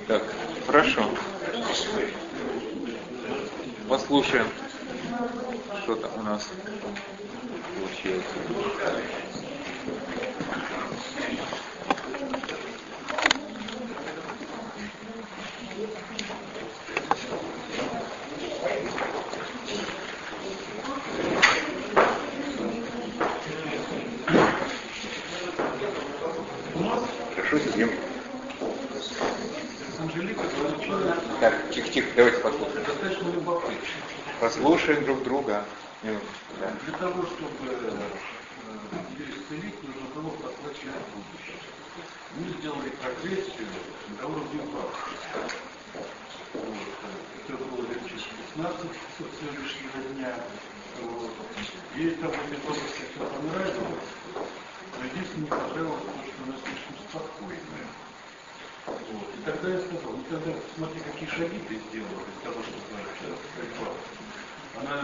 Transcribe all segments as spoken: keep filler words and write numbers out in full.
Так, хорошо. Послушаем, что там у нас получилось. Хорошо, сидим. Так, тихо-тихо, давайте послушаем. Достаточно любопытно. Послушаем друг друга. Да. Для того, чтобы исцелить, нужно было подплачивать будущее. Мы сделали прогрессию до уровня бабушки. Вот. Это было лет через шестнадцать сегодняшнего дня. Вот. И там в этой области все понравилось. Но единственное, не понравилось то, что она слишком спокойная. Вот. И тогда я сказал, ну тогда смотри, какие шаги ты сделала для того, чтобы стать бабушкой. Она...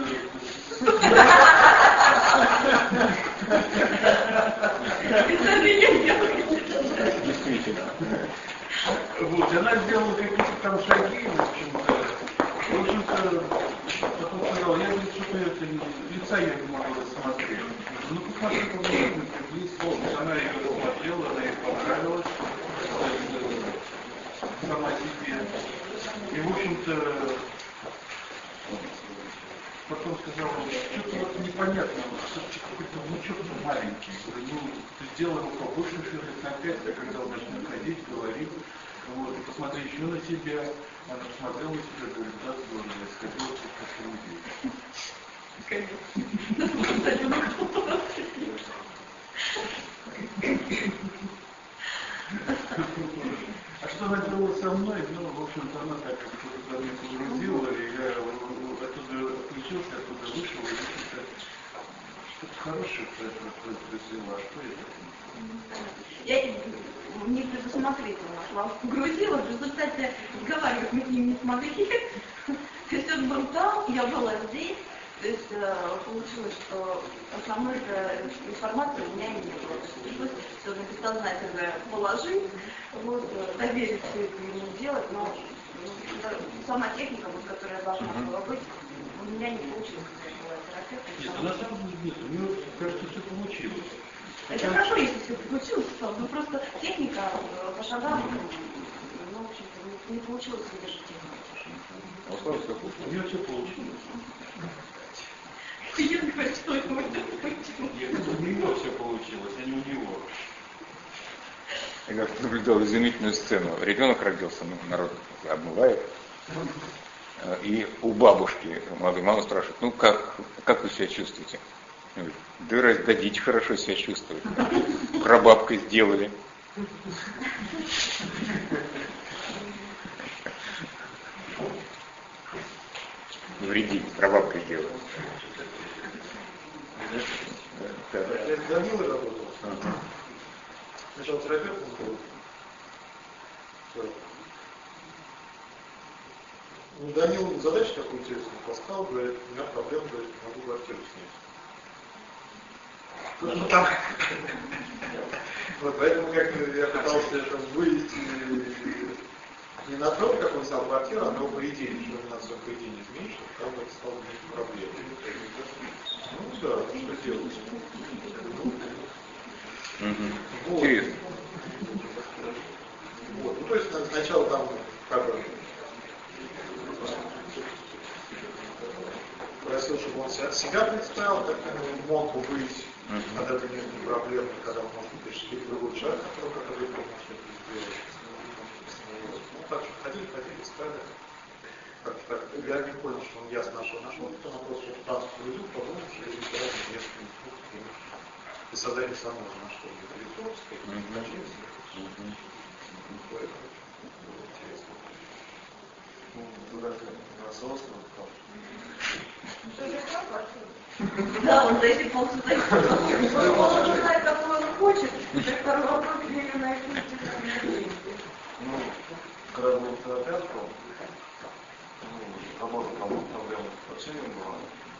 Действительно. Вот, и она сделала какие-то там шаги, в общем-то. В общем-то, потом сказала, я говорю, что это лица я не могу рассмотреть. Ну, посмотри, по-моему, близко. Она ее рассмотрела, она ей понравилась. Сама себе. И, в общем-то, потом сказала, что-то вот непонятно, все-таки какой-то внучок маленький. Ну, ты сделал его побольше, что ли, опять, когда он начнет ходить, говорить. Вот, посмотри еще на себя. Она посмотрела на себя, говорит, да, здорово, я сходила А что она делала со мной? Ну, в общем-то, она так как-то меня погрузила, и я оттуда отключился, оттуда вышел, и что-то, что-то хорошее произошло. А что это? Я не предусмотрительно вас погрузила, в результате разговаривать мы с ним не смогли. То есть он был там, я была здесь. То есть получилось, что основной информации у меня не было. То есть пришлось все на бессознательное положить, вот, доверить все это ему делать, но ну, сама техника, вот, которая должна была быть, у меня не получилось, когда я была терапевтом. Нет, на самом деле нет, у нее, кажется, все получилось. Это хорошо, если все получилось, но просто техника по шагам, ну, в общем-то, не получилось выдержать технику. У нее все получилось. Я говорю, что это может быть. У него все получилось, а не у него. Я наблюдал изумительную сцену. Ребенок родился, ну, народ обмывает. И у бабушки молодой мама спрашивает, ну как, как вы себя чувствуете? Да раздадите хорошо себя чувствовать. Прабабкой сделали. Вредили, прабабкой сделали. Я с Данилой работал. Сначала терапевтом был. Ну, Данил задачу такую интересную поставил, говорит, у меня проблема, говорит, не могу квартиру снять. Ну, там... Вот, поэтому как я пытался это вывести не на то, как он снял квартиру, а на его поведение, что ему надо свое поведение изменить, чтобы там это стало некой проблемой. Ну да, что делать? Угу. Вот. Интересно. Вот. Ну, то есть сначала там как бы просил, чтобы он себя представил, как он мог бы быть, uh-huh. когда это нет проблем, когда он может прийти к другому человеку, который может что-то сделать. Ну, так что ходили, ходили, стали. Как-то так. Я не понял, что он ясно нашел, нашел, потом он просто раз повезу, подумал, что я избираю несколько инструкций. И создание само же нашел ресурс, какие-то значения. Поэтому было интересно. Ну, вы даже голосовался, да, он зайти полностью зайти. Он знает, какой он хочет. Второй вопрос, где ее найти. Ну, когда был терапевтом, работа там проблема с общением была,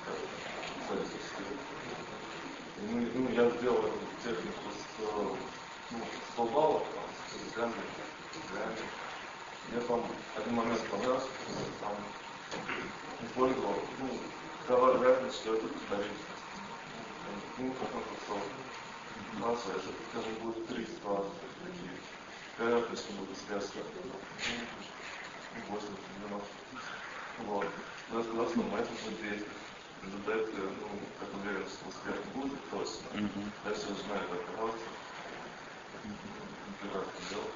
ну, ну, я сделал эту технику с, ну, с полбаллов, с языками, с языками. Мне там один момент понравился, там использовал, ну, какова вероятность, что это повторится. Ну, как он писал, масса, это, скажем, будет триста раз такие. Вероятность будет связка. восемьдесят девяносто. Вот. Но я сказал, что моя здесь задает, ну, как уверенность, что успех будет точно. Я все знаю, как оказаться. Прекрасно делал.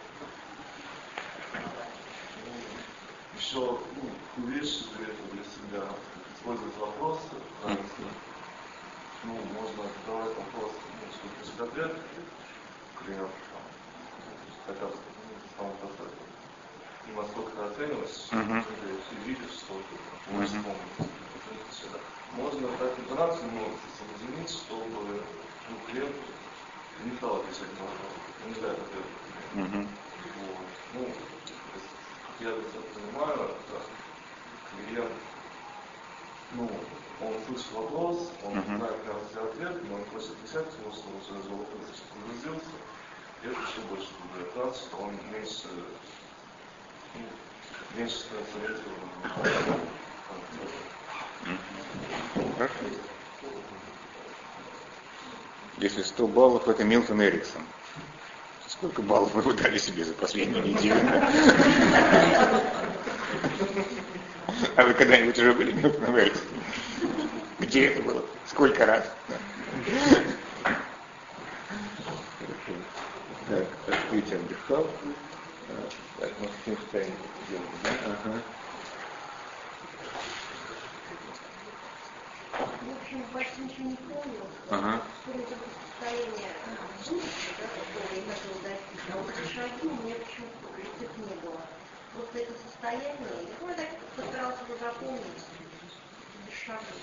Еще, ну, вещи для этого, для себя, использовать вопросы, ну, можно задавать вопрос, ну, чтобы пишет ответ клиенту, хотя бы, ну, самому достаточно. Ну, насколько ты оцениваешь, uh-huh. ты видишь, что ты можешь вспомнить. Можно так интонацию немного изменить, чтобы, ну, клиент не стал отвечать на вопрос, он не дает ответ. Uh-huh. Вот. Ну, я это понимаю, это клиент, ну, он слышит вопрос, он uh-huh. знает, как сделать ответ, но он хочет отвечать, потому что он уже вопрос погрузился, и это еще больше будет раз, что он меньше, ну, меньше становится ориентированным. Хорошо. Если сто баллов, это Милтон Эриксон. Сколько баллов вы дали себе за последнюю неделю? А вы когда-нибудь уже были Милтоном Эриксоном? Где это было? Сколько раз? Так, открытие отдыхал. Так, мы все встанем. Ага. В общем, почти ничего не помню. Ага. Что это состояние будущего, да, которое я хотела достичь. А вот эти шаги у меня почему-то рецепт не было. Просто это состояние, ну, я так постаралась его запомнить. Без шагов.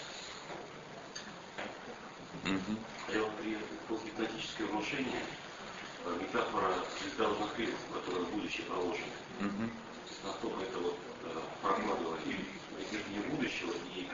Угу. При постгипнотическое внушение метафора звездородных крыльев, которая в будущее проложена. Угу. То есть настолько это вот прокладывает и изменение будущего, и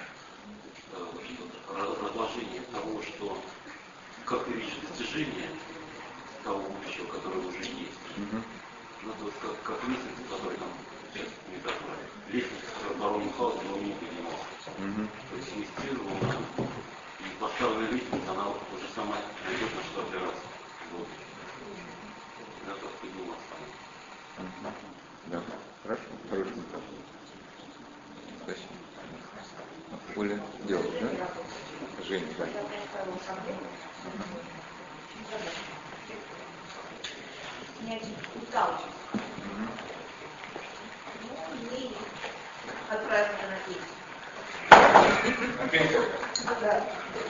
разложение того, что как ты видишь достижение того будущего, которое уже есть. Mm-hmm. Ну, то есть как, как лестница, которая там, метафора, лестница, которая барон Мюнхгаузен, но не поднимался. Mm-hmm. То есть есть первую, и поставленная лестница, она уже сама найдет на что опираться. Вот. Да, как подниматься. Mm-hmm. Да, хорошо, хороший метафор. Спасибо. Оля делает, да? Женя, да. Не устал. Ну, и отправился на пить. Опять? Ага.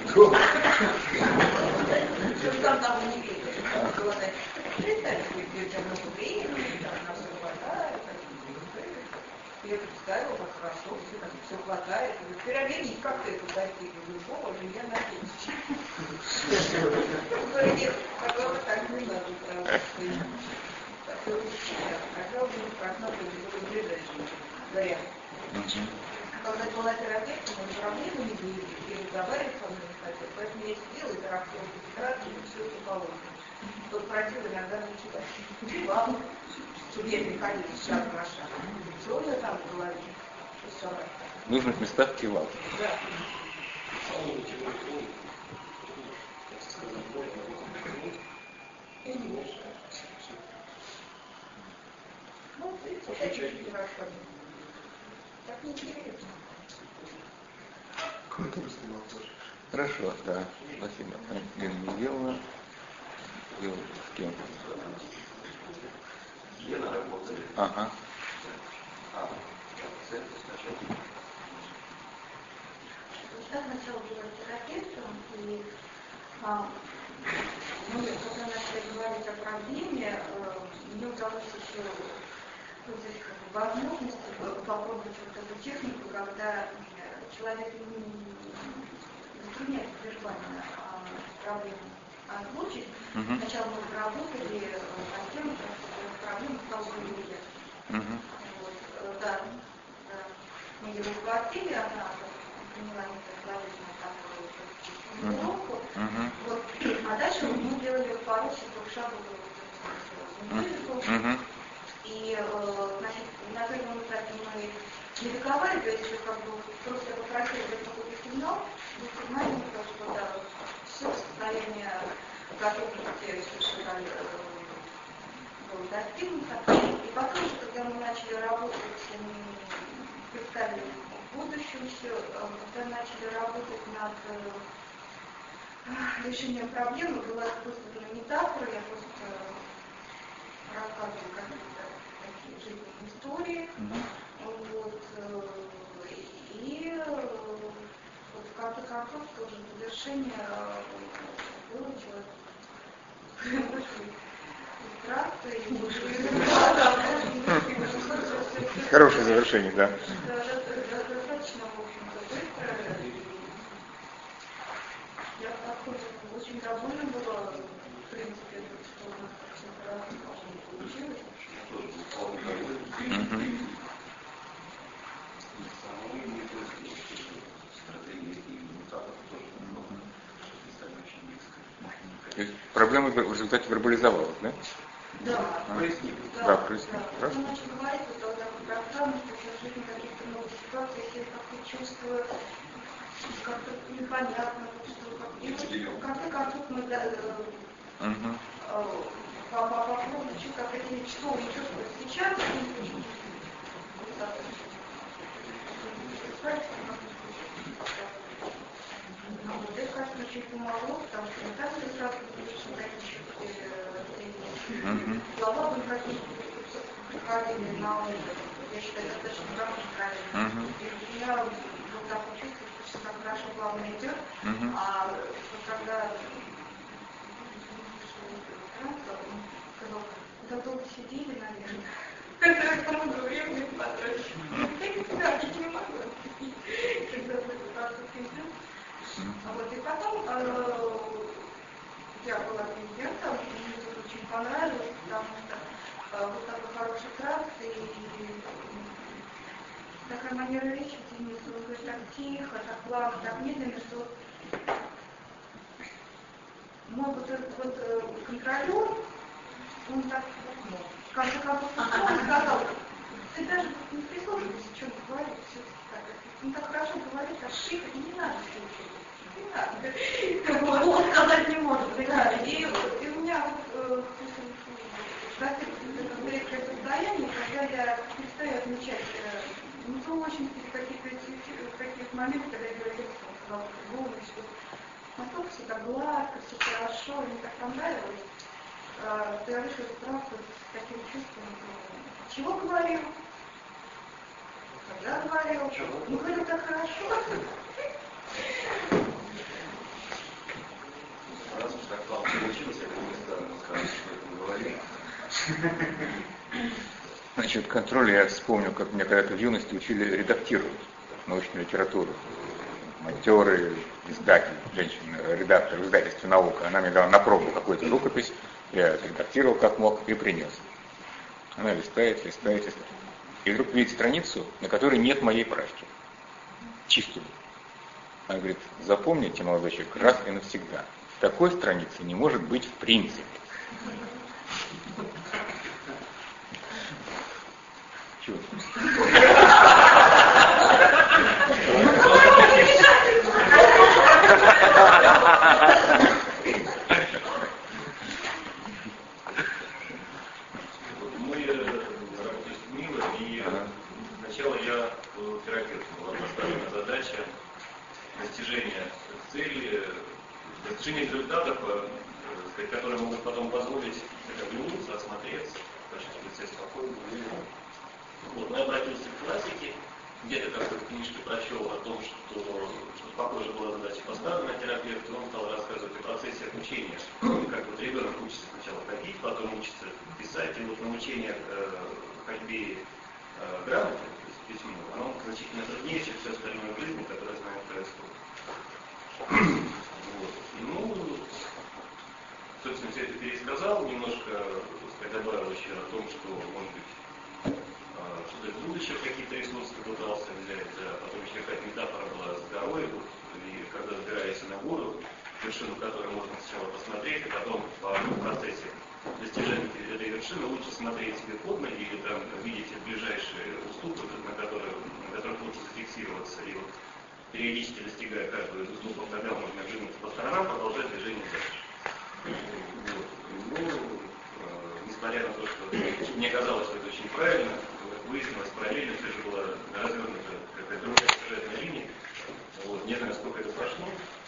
Что там того не видишь? Представь, что у тебя много времени, там на все хватает. Я представила, как хорошо, все, как все хватает. Перевернись, как ты это достиг, любого же я надеюсь. Говорит, пожалуй, так не надо, потому что такое учителя. Когда уже просмотрели, было ближайшее вариант. Когда была терапевт, мы проблемы не были, и разговаривать со мной не хотел. Поэтому я сидела и тарахтела по тетрадке, и все, что положено. Тот просил иногда начитать. Убивал, чтобы я приходила шаг на шаг. Все у меня там в голове. В нужных местах кивал. Да. И не мешает. Ну, видите, такие хорошо. Так неинтересно. Хорошо, да. Спасибо. Лена Мигеловна. С кем? Лена работает. Ага. А, центр сначала. Я сначала была терапевтом, и а, ну, когда начали говорить о проблеме, э, мне удалось еще получить возможность попробовать вот эту технику, когда человек не вербально проблему озвучить. Uh-huh. Сначала мы работали над тем, чтобы проблему стала люди. Uh-huh. Вот, да, да. Мы ее воплотили, она приняла некоторую формулировку. Uh-huh. Вот, а дальше мы делали пару четырех шагов. Uh-huh. И, значит, разговаривать, еще как бы просто попросили дать какой-то сигнал, и сигнале сказал, что да, все состояние готовности совершенно было достигнуто. И потом, когда мы начали работать, представили в будущем все, когда начали работать над решением проблемы, была использована метафора, я просто рассказываю какие-то такие жизненные истории. Mm-hmm. Вот, и вот в конце концов тоже завершение выучилось Хорошее завершение, да. Достаточно, в общем-то, быстро. Я подходила, очень довольна была, в принципе, что у нас все получилось. То есть проблема в результате вербализовалась, да? Да. А? Прояснить. Да, Да, прояснить. да. Он начал говорить, что вот такое пространство, что жизнь каких-то новых ситуаций, я как-то чувствую, как-то непонятно, что как-то... И в конце концов мы uh-huh. попробуем чуть как эти, что он чувствует сейчас, вот, это, кажется, очень помогло, потому что не так все сразу очень такие uh-huh. слова были какие-то приходили на ум. Я считаю, достаточно правильно. Uh-huh. И я вот так чувствую, что все так хорошо плавно идет, uh-huh. а вот когда сказал, куда долго сидели, наверное. Это много времени потратили. Я не могу. Когда это процесс идет. Вот, и потом э, я была клиентом, и мне это очень понравилось, потому что э, вот такой хороший тракт и такая манера речи, Денис, он говорит так тихо, так плавно, так медленно, что мой вот этот вот э, контролер, он так, в конце концов, он сказал, ты даже не прислушивайся, что он говорит, все-таки так, он так хорошо говорит, так тихо, и не надо слушать. Он сказать не может. Да, и, и у меня вот это редкое состояние, когда я перестаю отмечать неточности, каких-то таких моментов, когда я говорю, что он что настолько все так гладко, все хорошо, мне так понравилось. Ты говоришь, что просто с таким чувством. Чего говорил? Когда говорил? Ну, говорил так хорошо. Раз уж так плавно получилось, я как бы сказать, что это говорили. Значит, контроль, я вспомнил, как меня когда-то в юности учили редактировать научную литературу. Матерый издатель, женщина, редактор в издательстве «Наука». Она мне дала на пробу какую-то рукопись, я редактировал как мог и принес. Она листает, листает, листает. И вдруг видит страницу, на которой нет моей правки. Чистую. Она говорит, запомните, молодой человек, раз и навсегда. Такой страницы не может быть в принципе. Чего? Мы работали с Милой, и сначала я был терапевтом. Была поставлена задача достижения цели, достижения результатов, которые могут потом позволить оглянуться, осмотреться, почувствовать себя спокойно. Вот, но я обратился к классике, где-то как-то в книжке прочел о том, что, что похоже была задача поставлена терапевту, он стал рассказывать о процессе обучения. Как вот ребенок учится сначала ходить, потом учится писать, и вот научение э, ходьбе э, грамоте, то есть письму, оно значительно труднее, чем все остальное в жизни, которое с нами происходит. Вот. Ну, собственно, все это пересказал, немножко сказать, добавил еще о том, что, может быть, что-то из будущего какие-то ресурсы пытался взять, да, потом еще какая-то метафора была с горой, вот, и когда забираешься на гору, вершину которой можно сначала посмотреть, и потом в процессе достижения этой вершины лучше смотреть себе под ноги или там видите ближайшие уступы, на, которые, на которых периодически достигая каждого из уступов, тогда можно двинуться по сторонам, продолжать движение дальше. Вот. Ну, э, несмотря на то, что мне казалось, что это очень правильно, выяснилось, параллельно все же была развернута какая-то другая сюжетная линия. Вот. Не знаю, сколько это прошло.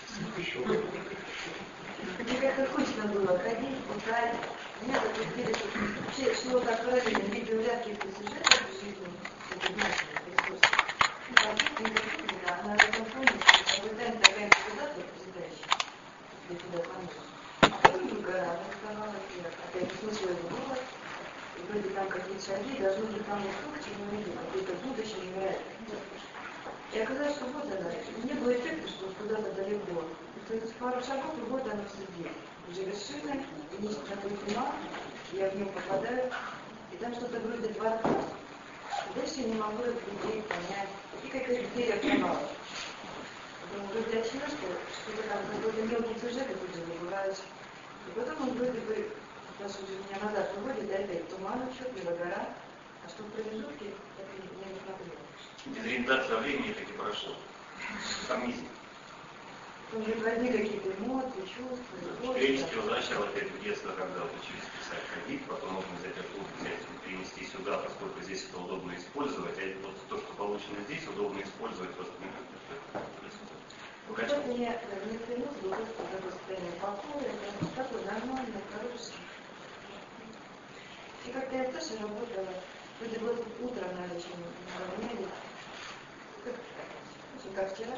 Мне как-то скучно было ходить, писать. Меня так видели, что вообще шло так параллельно. Видел ряд каких-то сюжетов в жизни, это нашего ресурса. Ну, там, да, на этом фоне, когда там такая кандидатка председающая, для тебя помочь. А потом другая, она сказала, я опять услышала его голос, и вроде там какие-то шаги, должны быть там вот то, к чему я иду, какое-то будущее невероятное. И оказалось, что вот она, не было эффекта, что куда-то далеко. То есть пару шагов, и вот она все здесь. Уже вершина, и нечто такое тьма, я в нее попадаю, и там что-то вроде дворца. И дальше я не могу это людей понять. И какая-то дверь открывалась. Потом вроде очнулась, что что-то там, какой-то мелкий сюжет, и тут же забываешь. И потом он вроде бы, даже уже меня назад выводит, и опять туман, отчетливо гора. А что в промежутке, так и я не смотрела. Дезориентация времени таки прошла. Сомнительно. Уже возникли какие-то эмоции, чувства, любовь. Периодически возвращал опять в детство, когда вот учились писать ходить, потом можно взять оттуда, взять и перенести сюда, поскольку здесь это удобно использовать, а вот то, что получено здесь, удобно использовать просто. Вот это мне некоторые мысли, вот это такое состояние покоя, это такое нормальное, хорошее. И как-то я тоже работала, вроде бы утром надо чем-нибудь наравняли. Как вчера.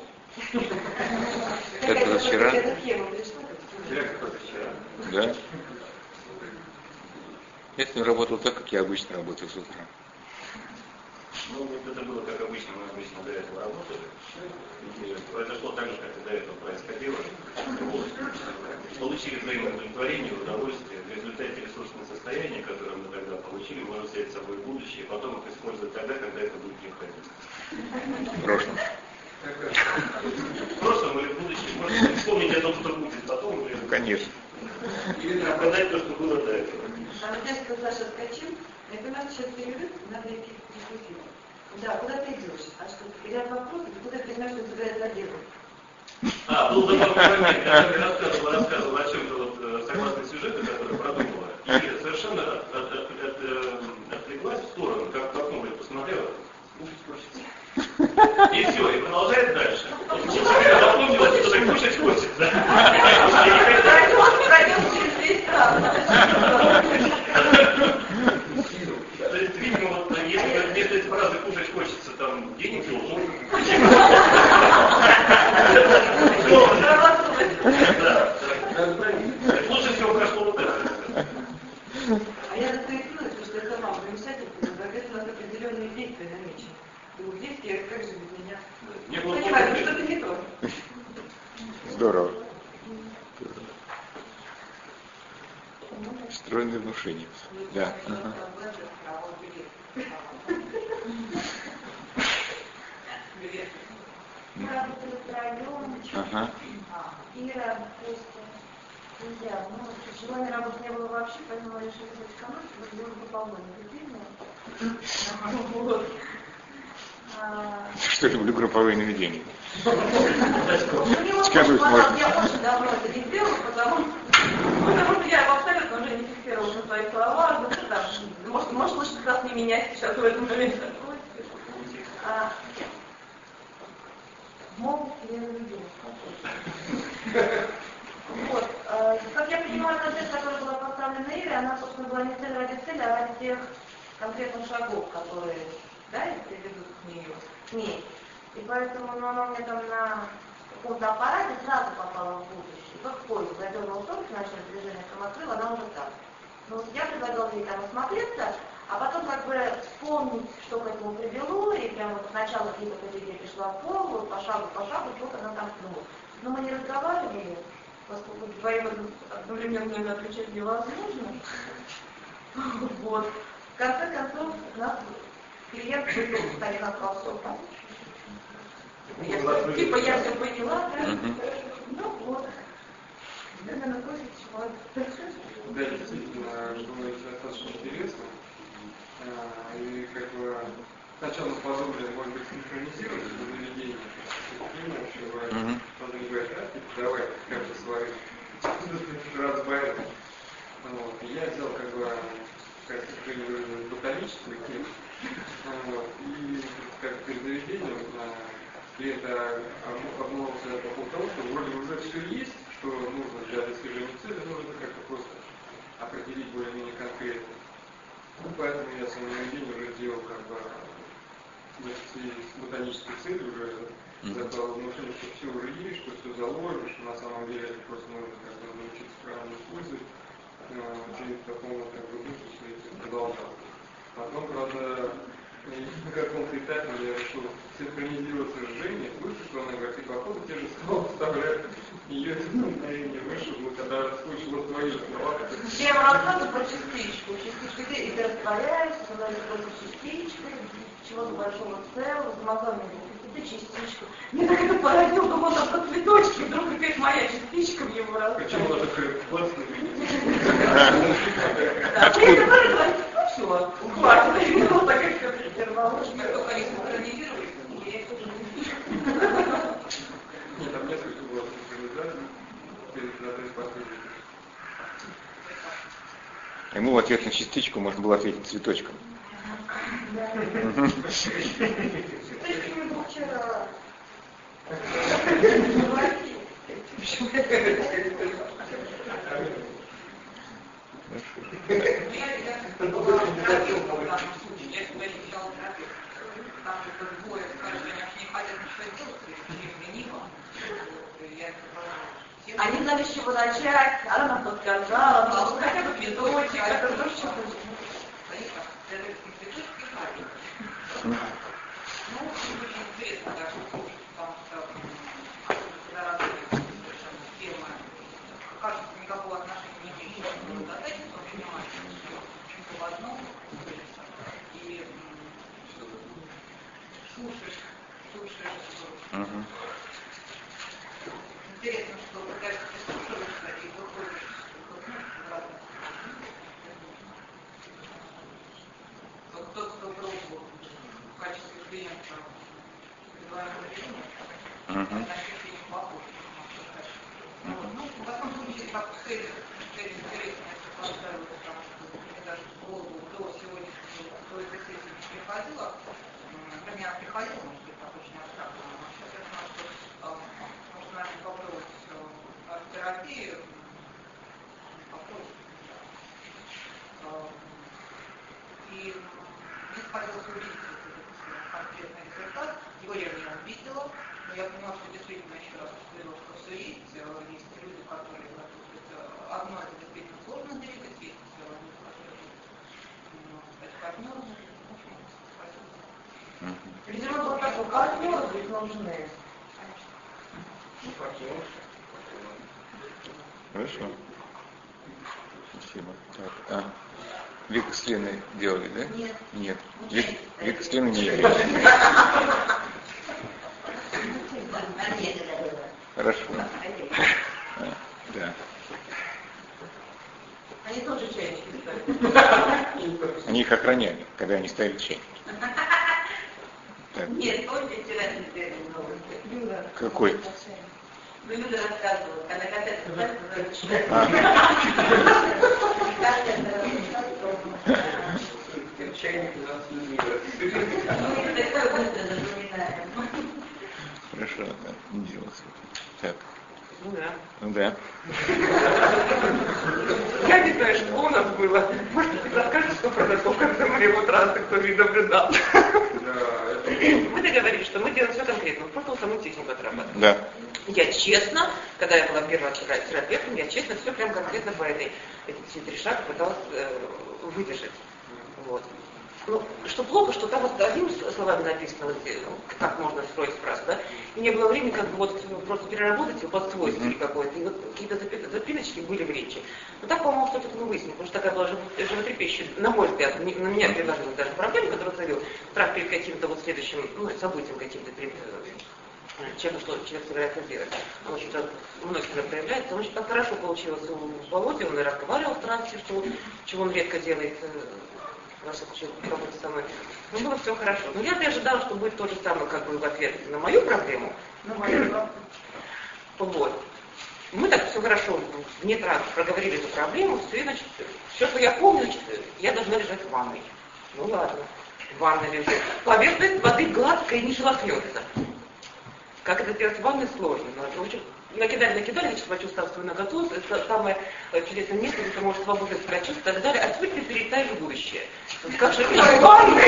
Это вчера? Вчера какой-то вчера. Да. Я сегодня работал так, как я обычно работаю с утра. Ну, это было как обычно, мы обычно до этого работали. И произошло так же, как и до этого происходило. Вот. Получили взаимоудовлетворение, удовольствие. В результате ресурсного состояния, которое мы тогда получили, можно взять с собой в будущее, и потом их использовать тогда, когда это будет необходимо. В прошлом. В прошлом или в будущем. Можно вспомнить о том, что будет потом. Или... Конечно. Или оправдать то, что было до этого. А вот если Саша скачил, я понимаю, сейчас перерыв, надо идти дискуссию. Да, куда ты идешь? А что, ряд вопросов, и куда ты понимаешь, что собирается делать? А, был забавный момент, когда я рассказывал, рассказывал о чем-то вот, согласно сюжету, который продумала, и совершенно от, от, от, от, от, отвлеклась в сторону, как в окно посмотрела, кушать хочется. И все, и продолжает дальше. Теперь запомнила, что так кушать хочется. Пройдем через весь стран. То есть, видимо, вот, если вместо этой фразы кушать хочется, там, денег должен. Лучше всего прошло вот это. А я застрелилась, потому что я сама в замешательстве, соответственно, определенные действия намечены. Думаю, действия, как же без меня? Не было понимаю, что-то не то. Здорово. Стройное внушение. Да. Ага. Мы работали втроем. Ага. Ира, Костя, друзья. Ну, сегодня работы не было вообще, поэтому я решила взять команду, чтобы было групповое наведение. Что люблю групповые наведения. Скажу, можно. Я очень давно это не сделала, потому, потому что я абсолютно уже не фиксировала на свои слова. Ну, там, может, может, лучше как раз не менять сейчас в этом моменте. А, могут я заведу. Вот. А, как я понимаю, та цель, которая была поставлена Ире, она, собственно, была не цель ради цели, а ради тех конкретных шагов, которые, да, приведут к нее, к ней. И поэтому, ну, она у меня там на каком-то аппарате сразу попала в будущее. Как в поезд, задернула столько, начала движение, там открыла, она уже так. Ну, я предлагала ей там осмотреться, а потом как бы вспомнить, что к этому привело, и прямо вот сначала где-то по идее пришла в форму, по шагу, по шагу, вот она там снова. Но мы не разговаривали, поскольку вдвоем одновременно отвечать невозможно. Вот. В конце концов, у нас клиент вышел, кстати, на колосов. Я, типа я все поняла, да? Ну вот. Наверное, кофе человек. Да, действительно, было достаточно интересно. И как бы сначала мы подумали, может быть, синхронизировать это заведение. общения вообще бывает. Мгм. Он мне говорит, а, типа, давай, как бы сварим. Разбавим. Вот. И я взял, как бы, как ботаническую тему. Вот. И как перед заведением клиента обмолвился по поводу того, что вроде уже все есть, что нужно для достижения цели, нужно как-то просто определить более-менее конкретно. Ну, поэтому я своим заведением уже делал как бы с ботанической целью уже закладывал внутренне, что все уже есть, что все заложено, что на самом деле это просто нужно как-то научиться правильно использовать. Жить в таком вот как бы духе, что это продолжал. Потом, правда, на каком-то этапе я решил синхронизироваться с Женей, слышу, что она говорит, и походу те же слова вставляют. Ее это мгновение вышло, когда слышала твои слова. Я вам рассказываю про частичку. Частичка ты, ты растворяешься, становится просто частичкой, чего-то большого целого, замазанной ты частичку. Мне так это поразило, думал, там про цветочки, вдруг опять моя частичка в него растет. Почему она такая классная? Да, при этом говорит, ну все, хватит, и вот так как все претервалось. Мы только не синхронизировались, я их тоже не вижу. Нет, там несколько было синхронизаций перед на той последней. Ему в ответ на частичку можно было ответить цветочком. Вчера. Я была терапевтом в данном случае, я себя ощущала терапевтом. Там как бы двое скажут, они аж не хотят ничего делать, или лениво. Я это продолжала. Они знали, с чего начать, она нам подсказала, ну, хотя бы цветочек, это тоже что-то. Ну, очень интересно даже слушать, потому что когда работает совершенно фирма, кажется, никакого отношения не имеет к работодательству, понимаешь, что в одном, и слушаешь, слушаешь, Угу. интересно, что пытаешься прислушиваться и выходишь в разных. Тот, кто пробовал в качестве клиента призываемого режима, Угу. на ощущение похоже. Ну, в таком случае, как цель, цель интересная, если поставила, потому что мне даже в голову до сегодняшнего, до этой сессии не приходило, для меня приходило, может быть, так очень абстрактно, но сейчас я знаю, что можно, наверное, попробовать арт-терапию, попробовать. И мне хотелось увидеть конкретный результат. Его я не увидела, но я поняла, что действительно еще раз повторила, что все есть. Есть люди, которые одно это действительно сложно двигать, есть люди, которые могут стать партнерами. В общем, спасибо. Видимо, вот такой партнеры быть нужны. Хорошо. Спасибо. Так, а. Вика с Леной делали, да? Нет. Нет. Вик, Вика с Леной не играли. Хорошо. А, да. Они тоже чайники ставят. Они их охраняли, когда они ставили чайники. Так. Нет, помните вчерашний первый новости? Люда. Какой? Ну, Люда рассказывала, когда катается так, Чайник у нас не Хорошо, да, не делался. Так. Ну да. Ну да. Я не знаю, что у нас было. Может быть, расскажешь, что произошло в конце моего транса, кто не наблюдал. Мы договорились, что мы делаем все конкретно. Просто саму технику отрабатываем. Да. Я честно, когда я была первым терапевтом, я честно все прям конкретно по этой, эти все три шага пыталась э, выдержать. Вот. Ну, что плохо, что там вот одними словами написано, вот, как можно строить фразу, да, и не было времени как бы вот просто переработать его под свой стиль какой-то, и вот какие-то запиночки были в речи. Но так, по-моему, что-то мы выяснили, потому что такая была животрепещущая, на мой взгляд, на меня предложила даже проблема, которую царил страх перед каким-то вот следующим, ну, событием каким-то, чем-то, что человек собирается сделать. Он очень множественно проявляется. Он очень так хорошо получилось у Володи, он и разговаривал в трансе, что, чего он редко делает ваша работа со мной. Но было все хорошо. Но я не ожидала, что будет то же самое, как бы в ответ на мою проблему. На мою, да. Вот. Мы так все хорошо, нет раз проговорили эту проблему, все, значит, все, что я помню, значит, я должна лежать в ванной. Ну ладно, в ванной лежу. Поверхность воды гладкая и не шелохнется. Как это сделать в ванной сложно. Но, в общем, накидали, накидали, значит, почувствовал свою наготу, это самое чудесное место, где ты можешь свободно себя чувствовать и так далее, а теперь ты перетаешь в будущее. Как же это в ванной?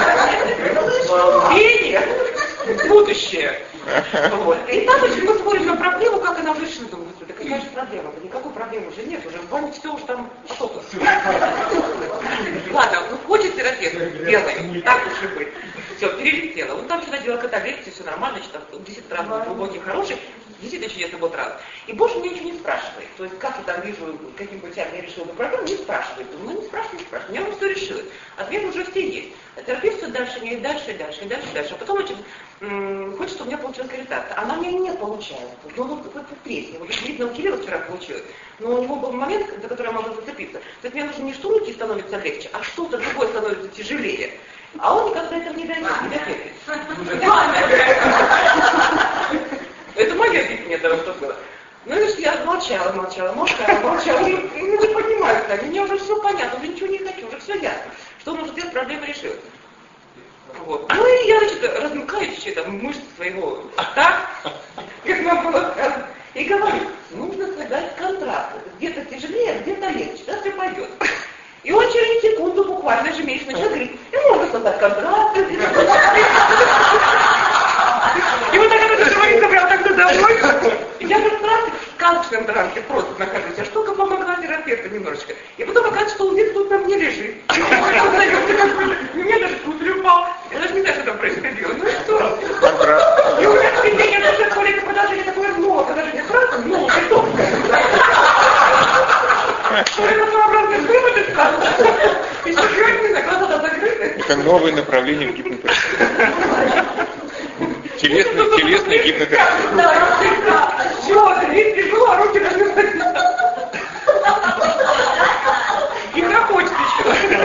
Пение, будущее. Вот. И там очень мы смотрим на проблему, как она вышла, думаю, да какая же проблема? Да никакой проблемы уже нет, уже в ванне все уже там потопло. Ладно, ну хочет терапевт, делаем, так уж и быть. Все, перелетела. Вот там вчера делала каталепсию, все нормально, значит, там десять раз был глубокий, хороший, действительно чудесный был раз. И больше меня ничего не спрашивает. То есть, как я там вижу, каким путем я решила эту проблему, не спрашивает. Думаю, ну не спрашивай, не спрашивай, я уже все решила. Ответ уже все есть. А терапевт все дальше, не дальше, и дальше, и дальше, и дальше. А потом, значит, м- хочет, чтобы у меня получилась корректация. Она у меня не получается. Но ну, какой-то треск. Вот видно, у Кирилла вчера получилось. Но у него был момент, за который я могла зацепиться. То есть мне нужно не что руки становятся легче, а что-то другое становится тяжелее. А он никогда этого не дает, не доперлит. Это мое объяснение того, что было. Ну, и я молчала, молчала, молчала, молчала. Ну, не понимаю, кстати, мне уже все понятно, уже ничего не хочу, уже все ясно. Что нужно сделать, проблема решилась. Вот. Ну, и я, значит, размыкаю еще там мышцы своего рта, как нам было сказано, и говорю, нужно создать контраст. Где-то тяжелее, где-то легче, да, все пойдет. И он через секунду буквально ежемесячно начал говорить, и можно создать контракт. И вот так это человек собрал тогда домой. И я как раз в сказочном драмке просто нахожусь. А штука помогла терапевту немножечко. И потом оказывается, что он где-то тут на мне лежит. И мне даже купль упал. Я даже не знаю, что там происходило. Ну и что? И у меня теперь я даже коллега продолжение такое много. Продолжение сразу много, и толстое. Что это своеобразный вывод из сказки? И серьезно, глаза закрыты. Это новое направление в гипнотерапии. Телесная, телесная гипнотерапия. Да, да. Все, видите, тяжело, а руки разминать. И захочет еще.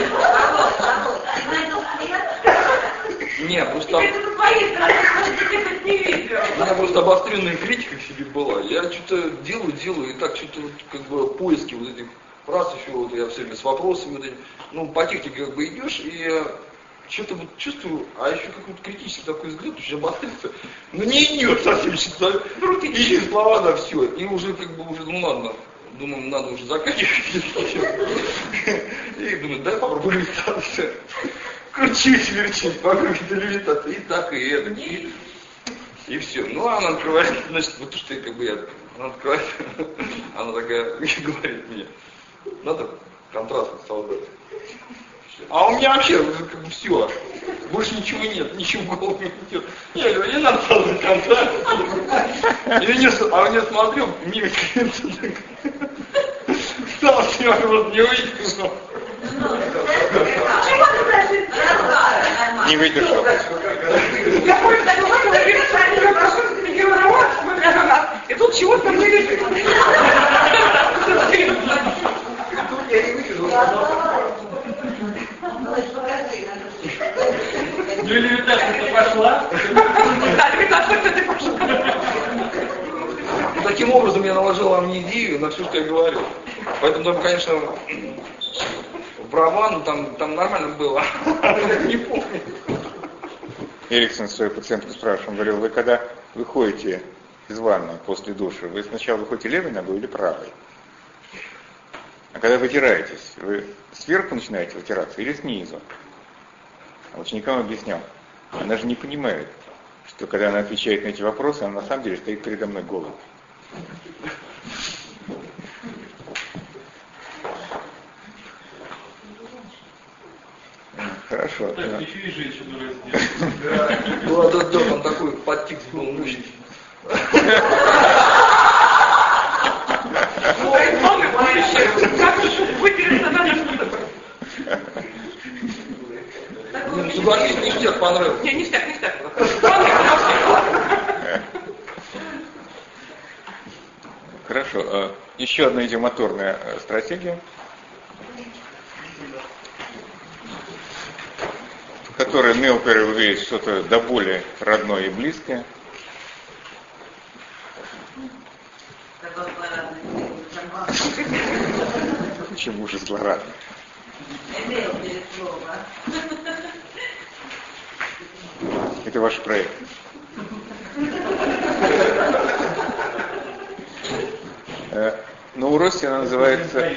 Не, просто... У меня просто обостренная критика к себе была. Я что-то делаю, делаю, и так что-то вот, как бы поиски вот этих фраз еще, вот я все время с вопросами, вот этим, ну, по технике как бы идешь, и что-то вот чувствую, а еще какой-то критический такой взгляд, очень обострится, но не идет совсем, что-то, и слова на все, и уже как бы уже, ну ладно, думаю, надо уже заканчивать, и думаю, дай попробую медитацию. Кручусь, верчусь, вокруг этой медитации, и так, и это, и, и все. Ну, она открывает, значит, вот то, что я, как бы, я, она открывает, она такая говорит мне, надо контраст создать. А у меня вообще, как бы, все, больше ничего нет, ничего в голову не идет. Я говорю, не надо создать контраст. Я не, а я смотрю, мимо клиента, стал с него, вот, не увидел. Не выдержал. Я помню, так бывает, я вижу, что я прошу героя романа, смотря на нас, и тут чего-то не лежит. Тут я не вижу. Ну или левитация-то пошла? Да, левитация-то пошла. Таким образом я наложил амнезию на все, что я говорил. Поэтому там, конечно, права, ну там, там нормально было. Не помню. Эриксон свою пациентку спрашивал, он говорил, вы когда выходите из ванны после душа, вы сначала выходите левой ногой или правой? А когда вытираетесь, вы сверху начинаете вытираться или снизу? А ученикам объяснял, она же не понимает, что когда она отвечает на эти вопросы, она на самом деле стоит передо мной голой. Хорошо. Так, да. еще и женщину раздел. Да, да, да, там такой подтекст был мощный. Ой, мамы, будущее, как вытереться надо что-то. Согласись, ништяк понравился. Не, ништяк, ништяк. Хорошо. Еще одна идиомоторная стратегия. которой Нелпер увидит что-то до более родное и близкое. Почему же злорадно? Это ваш проект. Но у Росси она называется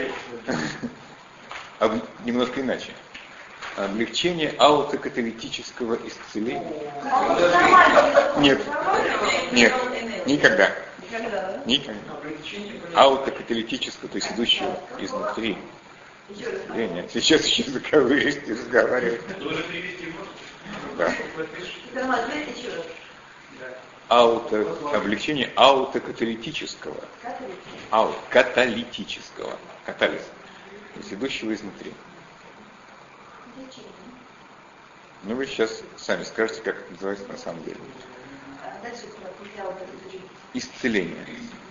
немножко иначе. Облегчение аутокаталитического исцеления. Нет, нет, никогда. Никогда. Аутокаталитического, то есть идущего изнутри. Исцеления. Сейчас еще языковые разговаривают. Да. Ауто, облегчение аутокаталитического. Аут, каталитического. Катализ. То есть идущего изнутри. Ну вы сейчас сами скажете, как это называется на самом деле. Исцеление.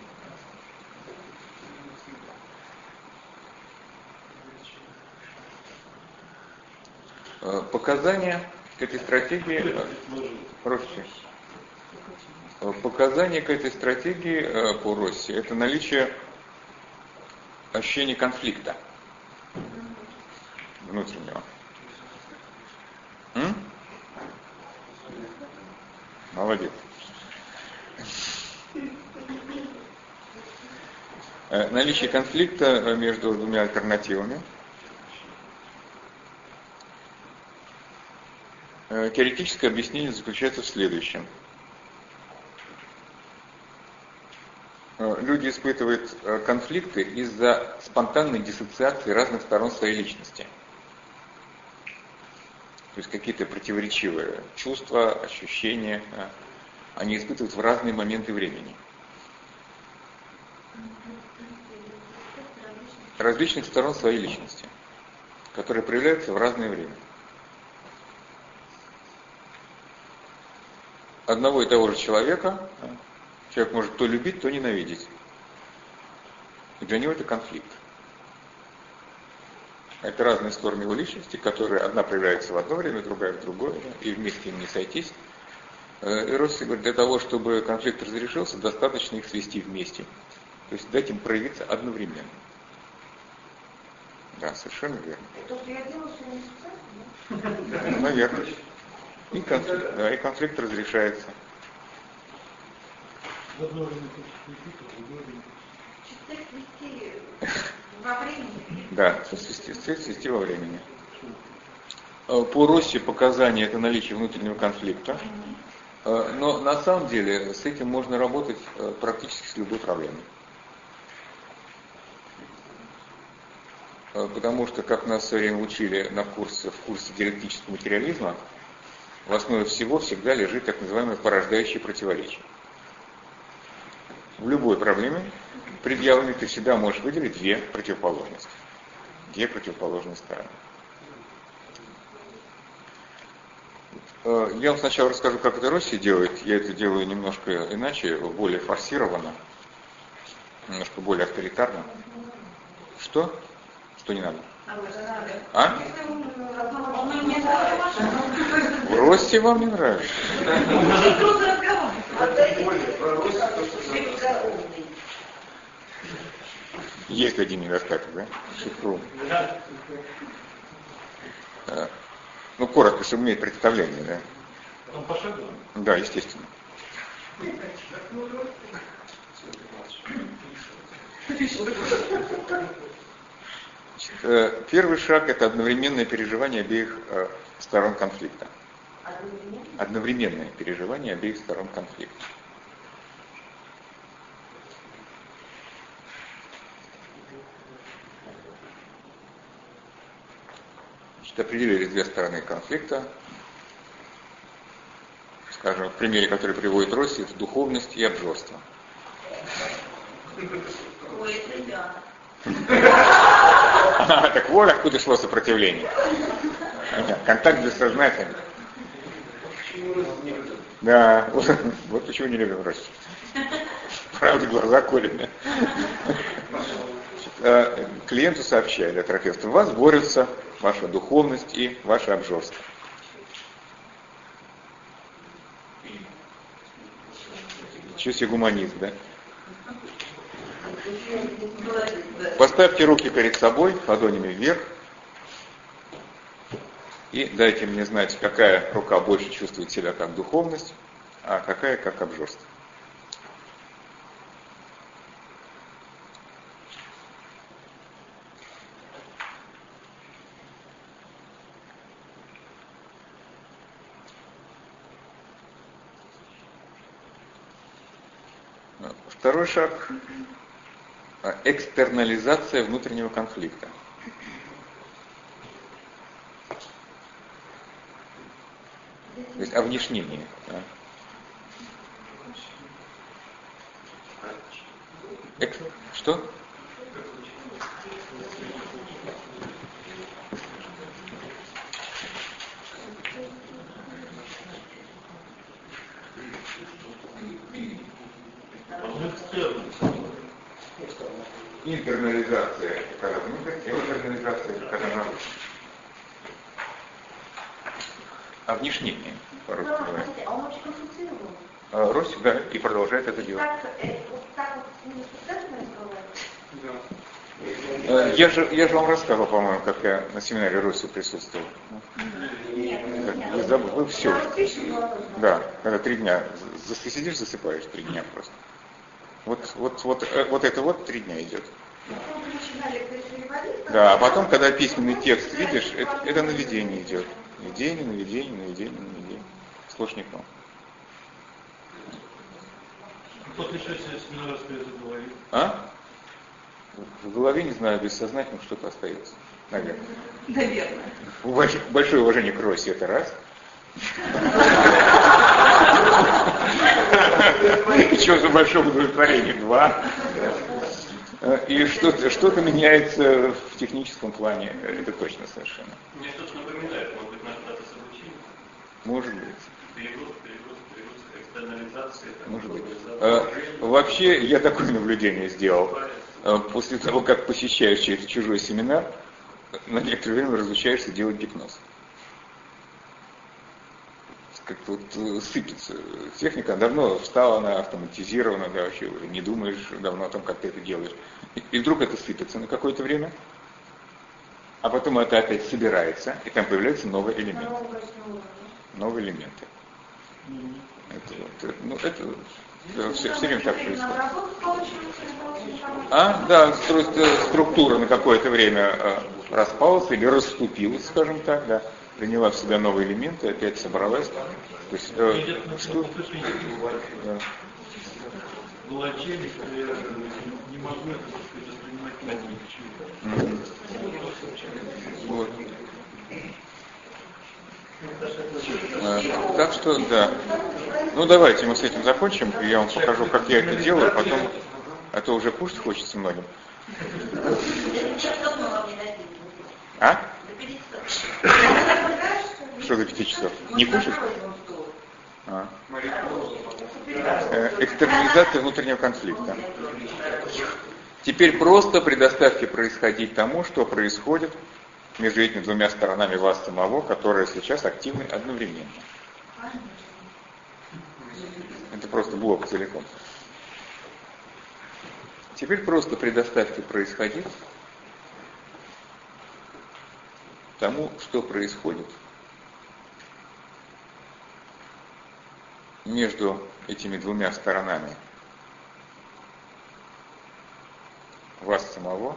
Показания к этой стратегии, Росси, показания к этой стратегии по Росси — это наличие ощущения конфликта внутреннего. М? Молодец. Наличие конфликта между двумя альтернативами. Теоретическое объяснение заключается в следующем. Люди испытывают конфликты из-за спонтанной диссоциации разных сторон своей личности. То есть какие-то противоречивые чувства, ощущения, они испытывают в разные моменты времени. Различных сторон своей личности, которые проявляются в разное время. Одного и того же человека человек может то любить, то ненавидеть. И для него это конфликт. Это разные стороны его личности, которые одна проявляется в одно время, другая в другое, и вместе им не сойтись. И Росси говорит, для того, чтобы конфликт разрешился, достаточно их свести вместе. То есть дать им проявиться одновременно. Да, совершенно верно. То, что я делаю, что не специально? Наверное. И конфликт, да, и конфликт разрешается. В одно время конфликт, в другое время. Чуть-чуть свести во времени. Да, свести, свести во времени. По Росси показания — это наличие внутреннего конфликта. Но на самом деле с этим можно работать практически с любой проблемой. Потому что, как нас в свое время учили на курсе, в курсе диалектического материализма, в основе всего всегда лежит так называемое порождающее противоречие. В любой проблеме предъявленной ты всегда можешь выделить две противоположности. Две противоположные стороны. Я вам сначала расскажу, как это Росси делает. Я это делаю немножко иначе, более форсированно, немножко более авторитарно. Что? Что не надо? А? В Росси вам не нравится? Есть один недостаток, да? Шифру. Ну, коротко, чтобы иметь представление, да? Он пошагово? Да, естественно. Значит, первый шаг — это одновременное переживание обеих сторон конфликта. Одновременное переживание обеих сторон конфликта. Значит, определили две стороны конфликта. Скажем, в примере, который приводит Росси, это духовность и обжорство. Ой, ребята. Так вот откуда шло сопротивление. Контакт бессознательный. Да, вот, вот почему не любим Россию. Правда, глаза колят. Клиенту сообщали о терапевту: у вас борются ваша духовность и ваше обжорство. Чего себе гуманист, да? Поставьте руки перед собой, ладонями вверх. И дайте мне знать, какая рука больше чувствует себя как духовность, а какая как обжорство. Второй шаг – экстернализация внутреннего конфликта. То есть овнешнение. Да? Экс... Что? Интернализация, когда внутрь, экстернализация, когда наружу. А внешнение, по-русски Да, говоря. а он очень консультировал. А, Рось, да, и продолжает это делать. Так, э, вот так вот с ним специально разговаривать? Э, Я же, я же вам рассказывал, по-моему, как я на семинаре Роси присутствовал. Нет, Как- нет. Вы забыли, вы все. Да, пишет была тоже. Да, когда три дня зас- сидишь, засыпаешь три дня просто. Вот, вот, вот, э, вот это вот три дня идет. Потом начинали переводить. Да, а потом, когда письменный текст видишь, это, это наведение идет. Наведение, наведение, наведение, наведение. Сплошняком. После шествия семинара остается в голове. А? В голове, не знаю, бессознательно что-то остается. Наверное. Наверное. Уваж- Большое уважение к Росе, это раз. Еще за большое удовлетворение, два. И что-то, что-то меняется в техническом плане, это точно совершенно. Мне что-то напоминает, может быть, наш процесс обучения. Может быть. Перегруз, перегруз, перегруз, экстернализация. там, Может быть. глубокое Э, Вообще, я такое наблюдение сделал. Э, После того, как посещаешь чей-то чужой семинар, на некоторое время разучаешься делать гипноз. Как-то вот э, сыпется. Техника давно встала, она автоматизирована, да, вообще уже не думаешь давно о том, как ты это делаешь. И, и вдруг это сыпется на какое-то время, а потом это опять собирается, и там появляются новые элементы. Новые элементы. Это, вот, э, ну, это, это все, все время так происходит. А, да, стру- э, структура на какое-то время э, распалась или расступилась, скажем так, да, приняла в себя новые элементы, опять собралась. То есть, э, что? Да. Был отчельник, я не могу это, так сказать, воспринимать как ничего. Вот. Э, Так что, да. Ну, давайте мы с этим закончим, и я вам покажу, как я это делаю, потом, а то уже кушать хочется многим. А? Что до пяти часов? Не кушать? А. Э, Экстернализация внутреннего конфликта. Теперь просто предоставьте происходить тому, что происходит между этими двумя сторонами вас самого, которые сейчас активны одновременно. Это просто блок целиком. Теперь просто предоставьте происходить тому, что происходит между этими двумя сторонами вас самого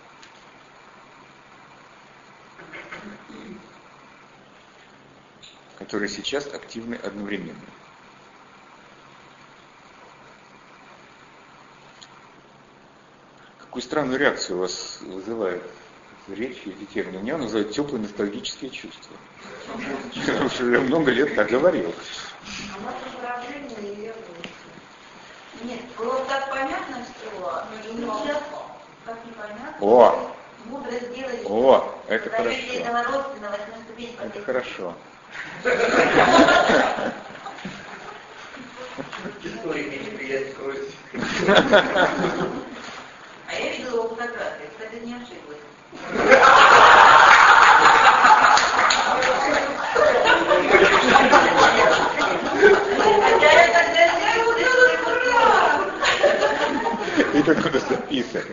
которые сейчас активны одновременно. Какую странную реакцию у вас вызывает речь эти термины? У меня называют теплые ностальгические чувства. Я уже много лет так говорил. А может выражение или нет, было так понятно все, и сейчас как непонятно. О! Мудро сделали. О, это хорошо. Доверительного родственного восьмой ступени. Это хорошо. Истории неприятно кроется. А я видела его фотографии, кстати, не ошиблась. Хотя я тогда не Кто-то записывает.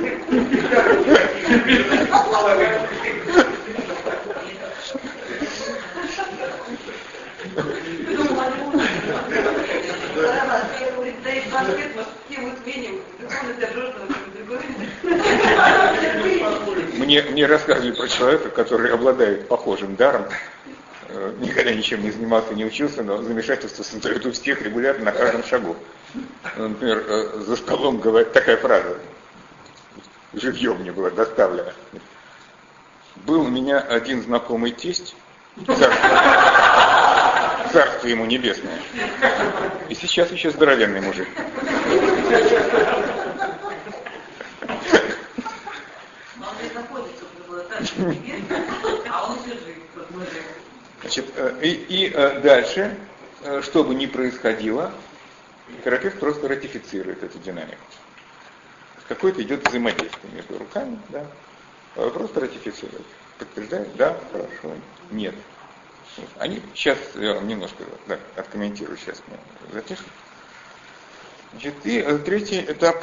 Мне, мне рассказывали про человека, который обладает похожим даром, никогда ничем не занимался, не учился, но замешательство создает у всех регулярно на каждом шагу. Например, за столом говорит такая фраза, живьем мне была доставлена. Был у меня один знакомый тесть, царство, царство ему небесное, и сейчас еще здоровенный мужик. Значит, и, и дальше, что бы ни происходило, терапевт просто ратифицирует эту динамику. Какое-то идет взаимодействие между руками, да, просто ратифицирует. Подтверждает, да, хорошо, нет. Они, сейчас я вам немножко да, откомментирую, сейчас мы запишем. Значит, и третий этап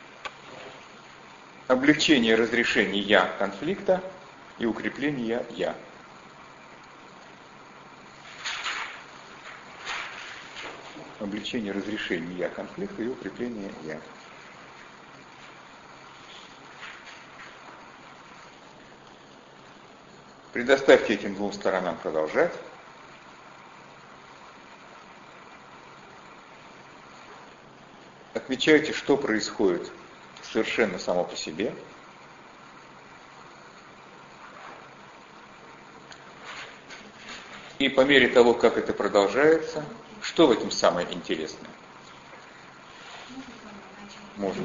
облегчения разрешения конфликта и укрепления я. Облегчение разрешения конфликта и укрепление я. Предоставьте этим двум сторонам продолжать. Отмечайте, что происходит совершенно само по себе. И по мере того, как это продолжается, что в этом самое интересное? Можно.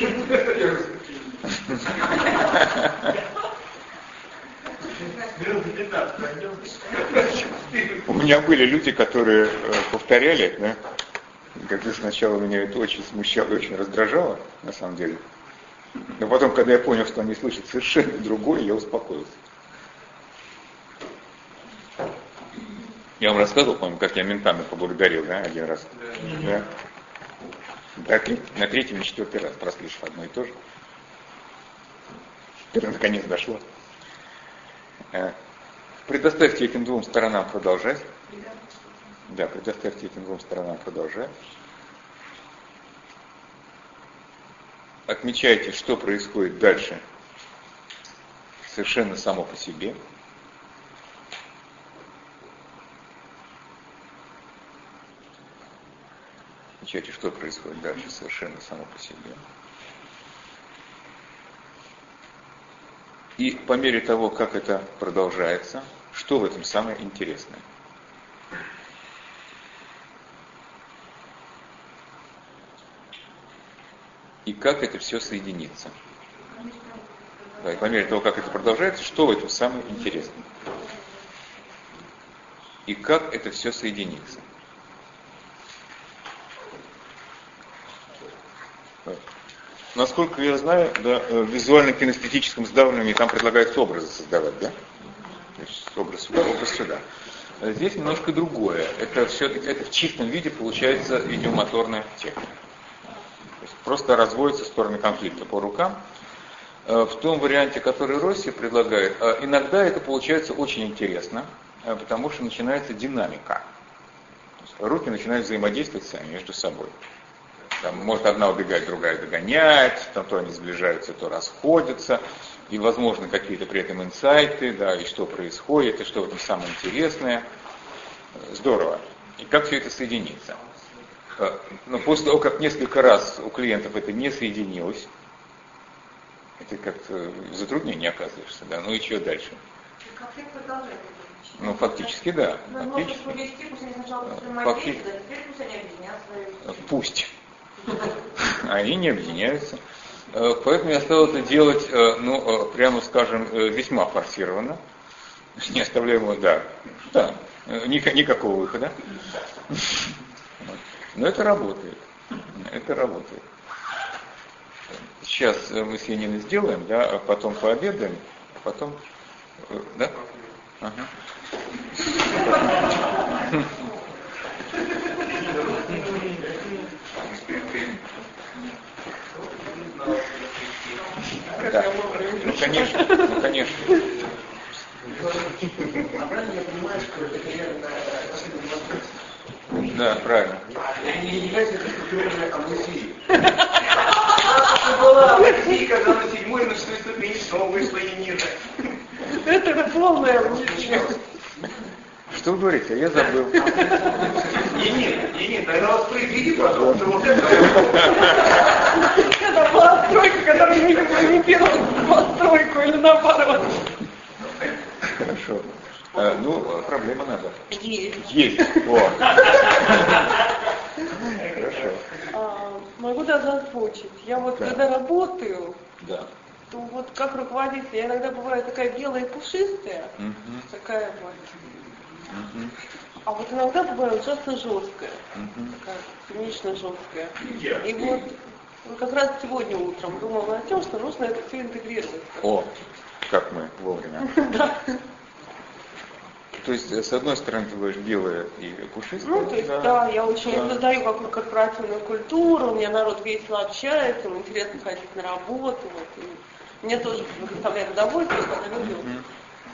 У меня были люди, которые повторяли, да, когда сначала меня это очень смущало и очень раздражало, на самом деле. Но потом, когда я понял, что они слышат совершенно другое, я успокоился. Я вам рассказывал, по-моему, как я ментами поблагодарил, да, один раз. Да. Да, на третий, на четвертый раз, прослышав одно и то же. Теперь наконец дошло. Предоставьте этим двум сторонам продолжать. Да, предоставьте этим двум сторонам продолжать. Отмечайте, что происходит дальше совершенно само по себе. Отмечайте, что происходит дальше совершенно само по себе. И по мере того, как это продолжается, что в этом самое интересное? И как это все соединится? Да, и по мере того, как это продолжается, что в этом самое интересное? И как это все соединится? Насколько я знаю, да, в визуально-кинестетическом сдавливании там предлагается образы создавать, да? То есть образ сюда, образ сюда. Здесь немножко другое. Это все-таки это в чистом виде получается идиомоторная техника. То есть просто разводятся стороны конфликта по рукам. В том варианте, который Росси предлагает, иногда это получается очень интересно, потому что начинается динамика. То есть руки начинают взаимодействовать сами между собой. Там, может одна убегать, другая догонять, там, то они сближаются, то расходятся, и, возможно, какие-то при этом инсайты, да, и что происходит, и что в этом самое интересное. Здорово. И как все это соединится? Но после того, как несколько раз у клиентов это не соединилось, это как-то затруднение оказываешься, да, ну и что дальше? Конфликт продолжается. Ну, фактически, да. Мы можем повести, пусть они сначала взаимодействуют, а теперь пусть они объединятся. Пусть. Они не объединяются. Поэтому я стал это делать, ну, прямо скажем, весьма форсированно. Не оставляем его, да, да, никакого выхода. Но это работает. Это работает. Сейчас мы с Яниной сделаем, да, а потом пообедаем, а потом, да? Ага. Да. Ну, конечно, ну, конечно. А правильно я понимаю, что это реально последний вопрос? Да, правильно. Не является это структурированной амнезией. Это была амнезия, когда на седьмой, на шестой ступени снова вышла Енита. Это полная амнезия. Что вы говорите? Я забыл. Енит, Енит, тогда воспроизведи, пожалуйста, вот это. Когда была стройка, которая не коммуникировала стройку или наоборот. Хорошо. А, ну, проблема надо. Есть. Есть. О. Хорошо. А, могу даже озвучить. Я вот Да. когда работаю, Да. то вот как руководитель, я иногда бываю такая белая и пушистая, Мгм. такая вот. Мгм. А вот иногда бываю ужасно жесткая, Мгм. такая цинично жесткая. И вот ну, как раз сегодня утром думала о том, что нужно это все интегрировать. О, как мы вовремя. Да. То есть, с одной стороны, ты будешь белая и пушистая. Ну, то есть, да, я очень Да. создаю вокруг корпоративную культуру, у меня народ весело общается, им интересно ходить на работу. Вот, и мне тоже доставляет удовольствие, когда люди... Мгм.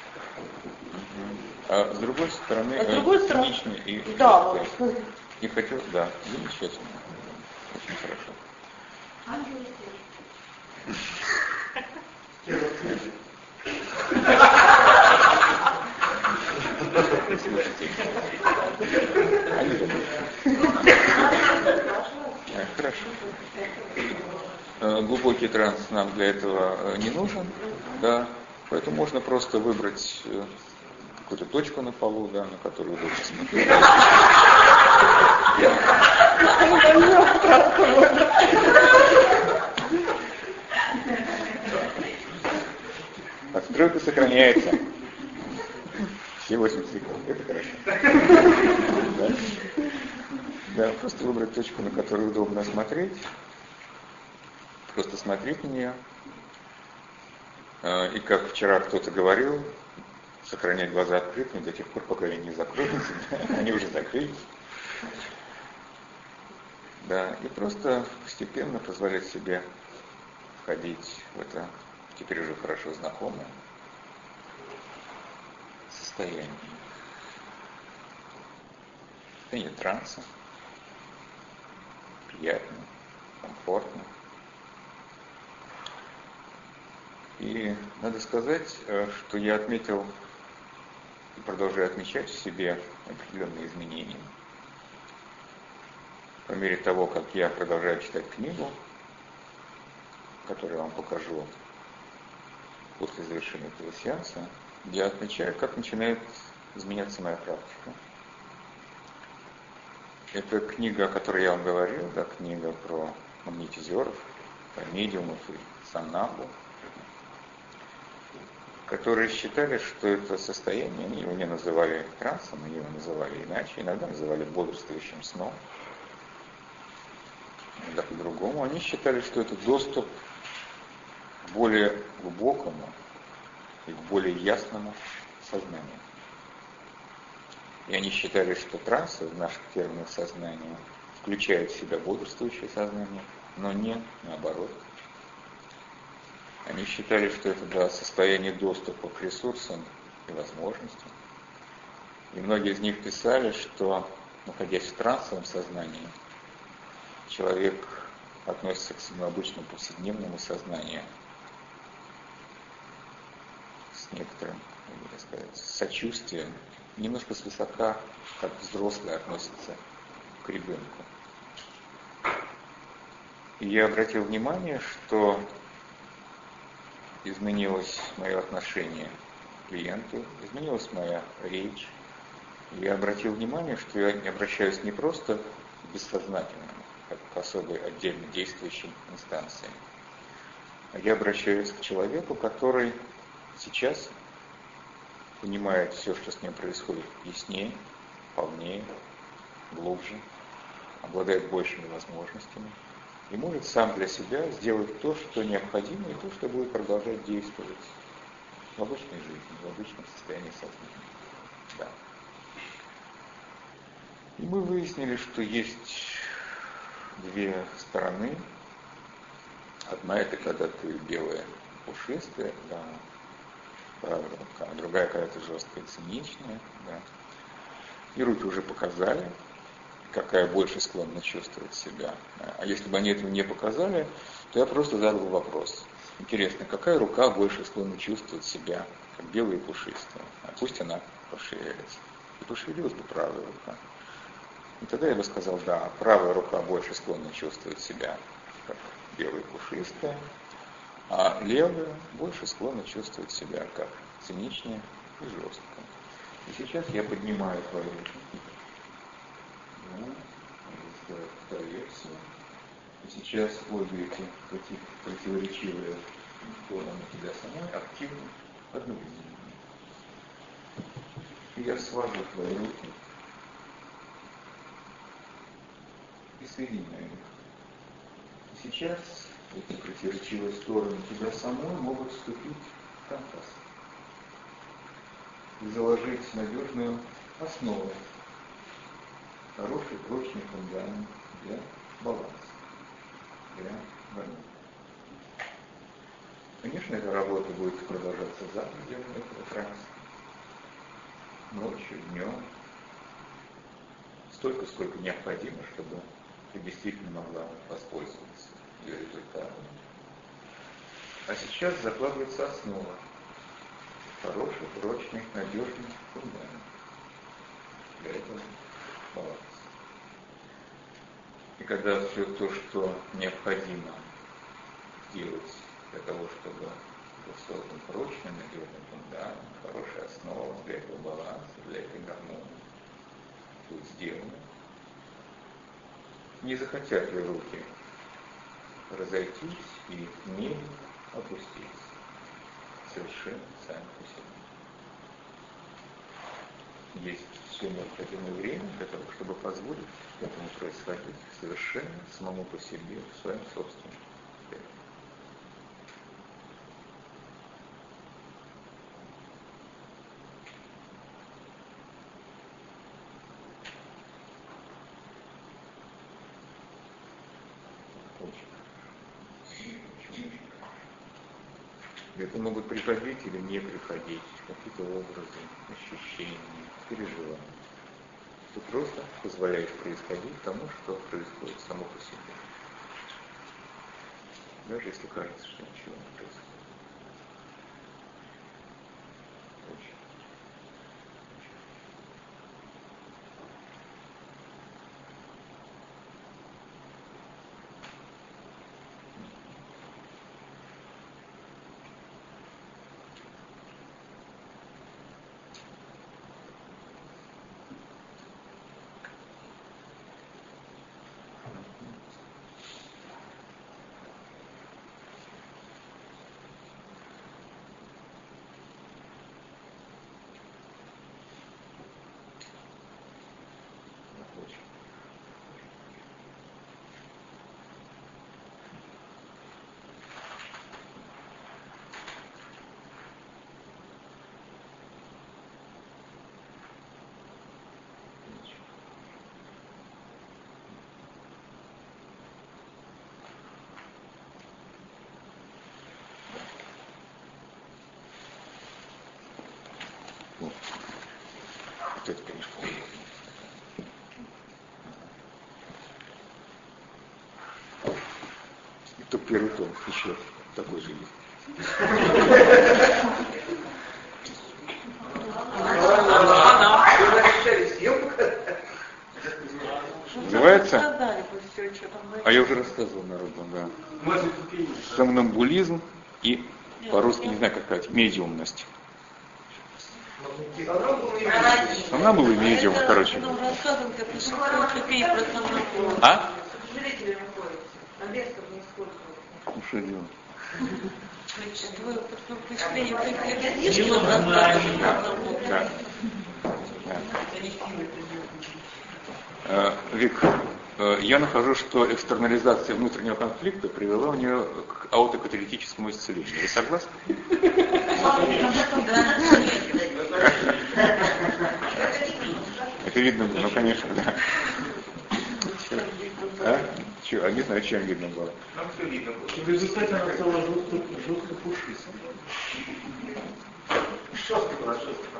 А с другой стороны, А с э, другой стороны, циничный и да, вот. жесткий. Не хотел, да, замечательно. Очень хорошо. Ангелы Они забыли. Э, Хорошо. Э, Глубокий транс нам для этого э, не нужен, да, поэтому можно просто выбрать э, какую-то точку на полу, да, на которую удобно смотреть. Отстройка сохраняется. Все восемь секунд. Это хорошо. Да? Да, просто выбрать точку, на которую удобно смотреть. Просто смотреть на нее. Э, И как вчера кто-то говорил, сохранять глаза открытыми до тех пор, пока они не закроются. Они уже закрылись. Да, и просто постепенно позволять себе входить в это теперь уже хорошо знакомое состояние. Состояние транса. Приятно, комфортно. И надо сказать, что я отметил и продолжаю отмечать в себе определенные изменения. По мере того, как я продолжаю читать книгу, которую я вам покажу после завершения этого сеанса, я отмечаю, как начинает изменяться моя практика. Это книга, о которой я вам говорил, да, книга про магнетизеров, про медиумов и сомнамбул, которые считали, что это состояние, они его не называли трансом, они его называли иначе, иногда называли бодрствующим сном, иногда по-другому. Они считали, что это доступ к более глубокому и к более ясному сознанию. И они считали, что трансы в наших терминах сознания включают в себя бодрствующее сознание, но не наоборот. Они считали, что это да, состояние доступа к ресурсам и возможностям. И многие из них писали, что, находясь в трансовом сознании, человек относится к своему обычному повседневному сознанию с некоторым, так сказать, сочувствием, немножко свысока, как взрослые относятся к ребенку. И я обратил внимание, что изменилось мое отношение к клиенту, изменилась моя речь. Я обратил внимание, что я не обращаюсь не просто к бессознательному, как к особой отдельно действующей инстанции, а я обращаюсь к человеку, который сейчас понимает все, что с ним происходит, яснее, полнее, глубже, обладает большими возможностями и может сам для себя сделать то, что необходимо, и то, что будет продолжать действовать в обычной жизни, в обычном состоянии сознания. Да. И мы выяснили, что есть две стороны. Одна — это когда ты белая, пушистая, да, правая рука, а другая какая-то жесткая, циничная, да. И руки уже показали, какая больше склонна чувствовать себя. А если бы они этого не показали, то я просто задал вопрос. Интересно, какая рука больше склонна чувствовать себя, как белая и пушистая? А пусть она пошевелится. И пошевелилась бы правая рука. И тогда я бы сказал, да, правая рука больше склонна чувствовать себя, как белая и пушистая, а левая больше склонна чувствовать себя, как циничная и жесткая. И сейчас я поднимаю твои руки. Да, сделаю проекцию. И сейчас обе эти, эти противоречивые стороны тебя самой активно одновременно. И я свожу твои руки и соединяю их. И сейчас эти противоречивые стороны тебя самой могут вступить в контраст и заложить надежную основу, хороший прочный фундамент для баланса, для гармонии. Конечно, эта работа будет продолжаться за пределами этого транса, ночью, днем, столько, сколько необходимо, чтобы ты действительно могла воспользоваться ее результатом. А сейчас закладывается основа, хороший, прочный, надежный фундамент для этого баланса. И когда все то, что необходимо делать для того, чтобы был создан прочный, надежный фундамент, хорошая основа для этого баланса, для этой гармонии, будет сделано, не захотят ли руки разойтись и медленно опуститься совершенно сами по себе. Есть все необходимое время для того, чтобы позволить этому происходить совершенно самому по себе, в своем собственном теле. Это могут приходить или не приходить, какие-то образы, ощущения, переживания. Ты просто позволяешь происходить тому, что происходит само по себе. Даже если кажется, что ничего не происходит. Очень. Вот это, конечно, и то первый том еще такой же есть. Называется? А я уже рассказывал народу, да. Сомнамбулизм и по-русски не знаю как сказать, медиумность. Она была медиум, короче. А? Ну что делать? Да. Да. Вик, я нахожу, что экстернализация внутреннего конфликта привела у нее к аутокаталитическому исцелению. Вы согласны? Это видно, ну конечно, да. А? Че, а не знаю, чем видно было. Там все видно было. В результате она стала жестко, жестко пушистой. Шерстка была шерстка.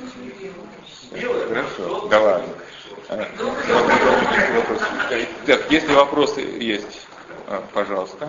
Хорошо, да ладно. Так, если вопросы есть, пожалуйста.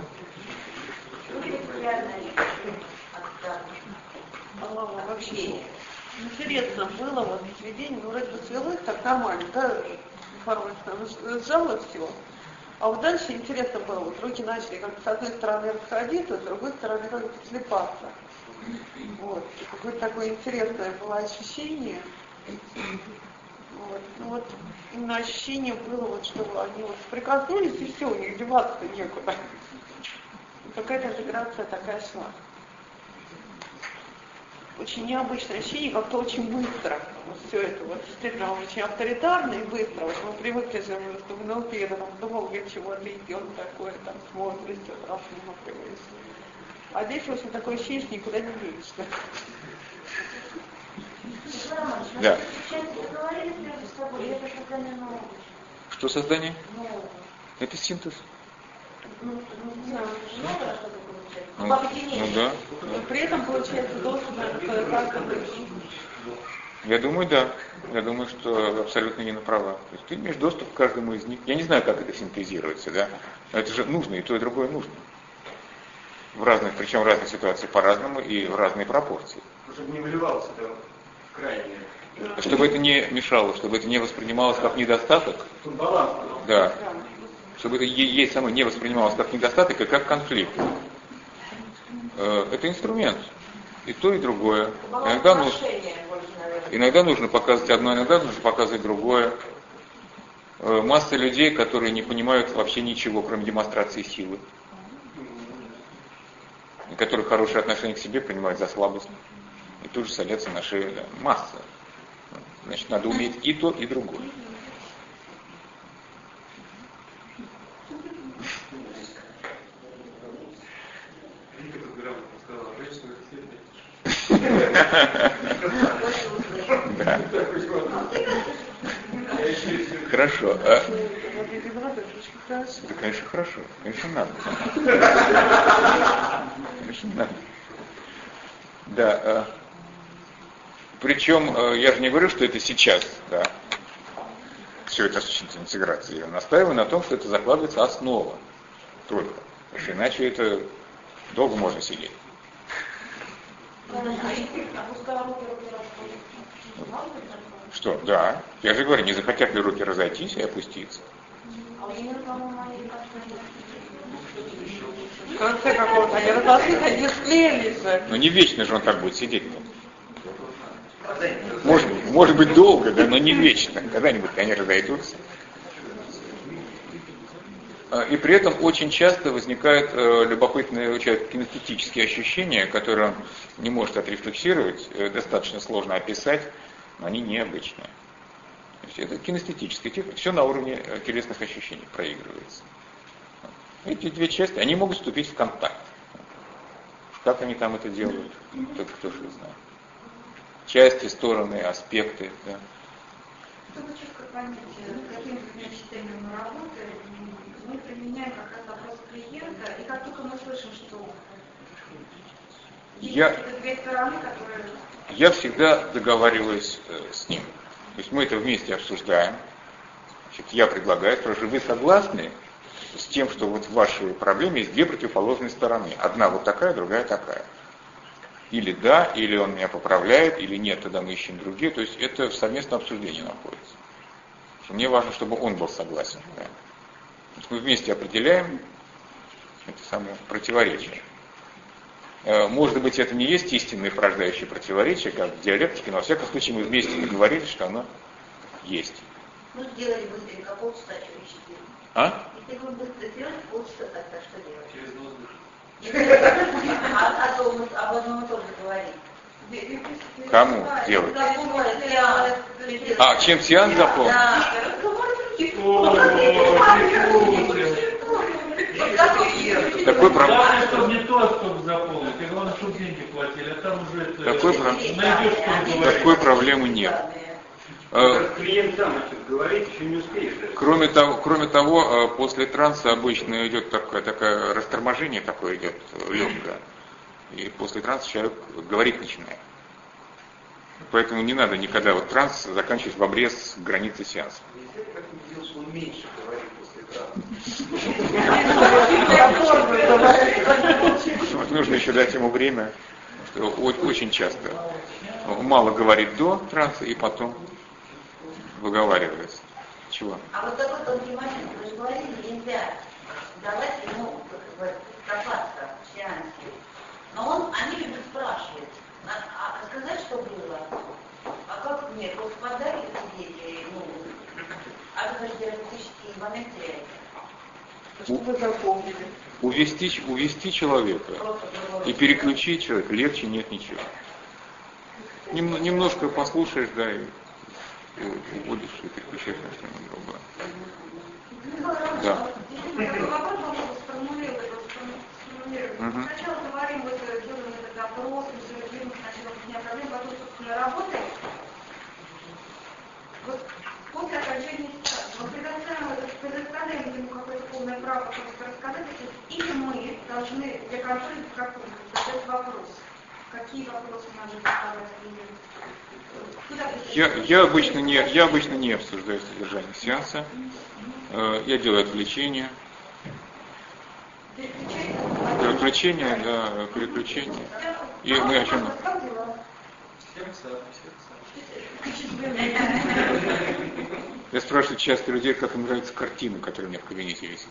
Вообще интересно было, вот сведение, ну вроде бы свело их так нормально, да, информация сжала все. А вот дальше интересно было, вот руки начали как-то с одной стороны расходиться, с другой стороны как-то слепаться. Вот, какое-то такое интересное было ощущение. Вот, ну вот именно ощущение было, вот, что они вот прикоснулись и все, у них деваться некуда. Какая-то интеграция такая шла. Очень необычное ощущение, как-то очень быстро. Вот все это вот действительно очень авторитарно и быстро. Вот мы привыкли же, что в эн эл пи это там долго чего-то идет такое, там смотришь, все рассматриваешь. А здесь, в общем, такое ощущение, что никуда не денешься. Да. Это создание нового. Что создание? Нового. Это синтез. Ну, не знаю, новое что-то получается. Ну, По объединению. ну да. Но при этом получается доступ к каждому. Я думаю, да. Я думаю, что абсолютно не права. То есть ты имеешь доступ к каждому из них. Я не знаю, как это синтезируется, да. Но это же нужно, и то, и другое нужно. В разных, причем в разных ситуациях по-разному и в разные пропорции. Чтобы не выливалось это крайне. Чтобы это не мешало, чтобы это не воспринималось как недостаток. Баланс. Да. Чтобы это ей самой не воспринималось как недостаток и как конфликт. Это инструмент. И то, и другое. Иногда нужно, иногда нужно показывать одно, иногда нужно показывать другое. Масса людей, которые не понимают вообще ничего, кроме демонстрации силы. И которые хорошее отношение к себе принимают за слабость. И тут же садятся на шею. Да. Масса. Значит, надо уметь и то, и другое. Да. Хорошо. А... Это, конечно, хорошо. Конечно, надо. Конечно, надо. Да. А... Причем, я же не говорю, что это сейчас, да. Все это осуществить интеграции. Я настаиваю на том, что это закладывается основа только. Потому что иначе это долго можно сидеть. Что? Да. Я же говорю, не захотят ли руки разойтись и опуститься. В конце какого-то они разошлись, они склеились. Но не вечно же он так будет сидеть-то. Может, может быть долго, да, но не вечно. Когда-нибудь они разойдутся. И при этом очень часто возникают э, любопытные кинестетические ощущения, которые он не может отрефлексировать, э, достаточно сложно описать, но они необычные. То есть это кинестетический тип, все на уровне э, телесных ощущений проигрывается. Эти две части, они могут вступить в контакт. Как они там это делают, только кто же знает. Части, стороны, аспекты. Да. Чтобы четко понять, каким системами мы работаем, мы применяем как раз вопрос клиента, и как только мы слышим, что есть я, две стороны, которые... Я всегда договариваюсь э, с ним. То есть мы это вместе обсуждаем. Значит, я предлагаю, спрашиваю, вы согласны с тем, что вот в вашей проблеме есть две противоположные стороны. Одна вот такая, другая такая. Или да, или он меня поправляет, или нет, тогда мы ищем другие. То есть это в совместном обсуждении находится. Мне важно, чтобы он был согласен. Да. Мы вместе определяем это самое противоречие. Может быть, это не есть истинное порождающее противоречие, как в диалектике, но во всяком случае мы вместе договорились, что оно есть. Ну, сделали быстренько, полчаса еще четыре. А? Если вы быстро сделать, полчаса тогда что делать? Через воздух. А то мы об одном и том же говорим. Кому делать? А, чем сеанс заполнить? Такой проблемы. Главное, чтобы не то, чтобы заполнить, и главное, чтобы деньги платили, а там уже это... Такой, про... Такой проблемы нет. Клиент сам начнет говорить, еще не успеешь. Кроме того, кроме того, после транса обычно идет такое, такое расторможение, такое идет легкое. И после транса человек говорить начинает. Поэтому не надо никогда вот транс заканчивать в обрез границы сеанса. Он меньше говорит после транса. Вот нужно еще дать ему время, что очень часто мало говорит до транса и потом выговаривается. Чего? А вот такой тонкий момент, вы же говорили, нельзя давать ему копаться в сеансе. Но он, они любят спрашивать, а, а сказать, что было? А как нет? Вот подарки дети, ну, а вы же терапевтический момент теряете. Что вы запомнили? Увести, увести человека и переключить человека легче нет ничего. Нем, немножко послушаешь, да, и, и уводишь, и переключаешь на что-нибудь другое. Да. Угу. Сначала говорим, вот делаем этот опрос, мы сначала дня проблем, потом, собственно, работаем. Вот после окончания сеанса мы предоставим, предоставляем ему какое-то полное право просто рассказать, или мы должны для контроля как задать вопрос. Какие вопросы надо задавать клиенту? Я, я, обычно не, я обычно не обсуждаю содержание сеанса. Я делаю отвлечение. Переключение, да, переключение. И мы о чем? Я спрашиваю часто людей, как им нравятся картины, которые у меня в кабинете висят.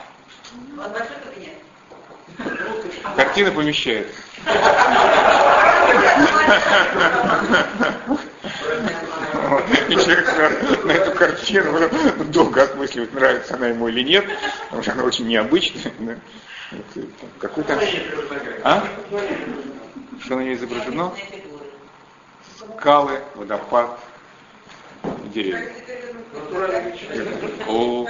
Картина помещается. И человек на эту картину долго осмысливает, нравится она ему или нет, потому что она очень необычная. Какой там... А? Что на ней изображено? Скалы, водопад, деревья. О.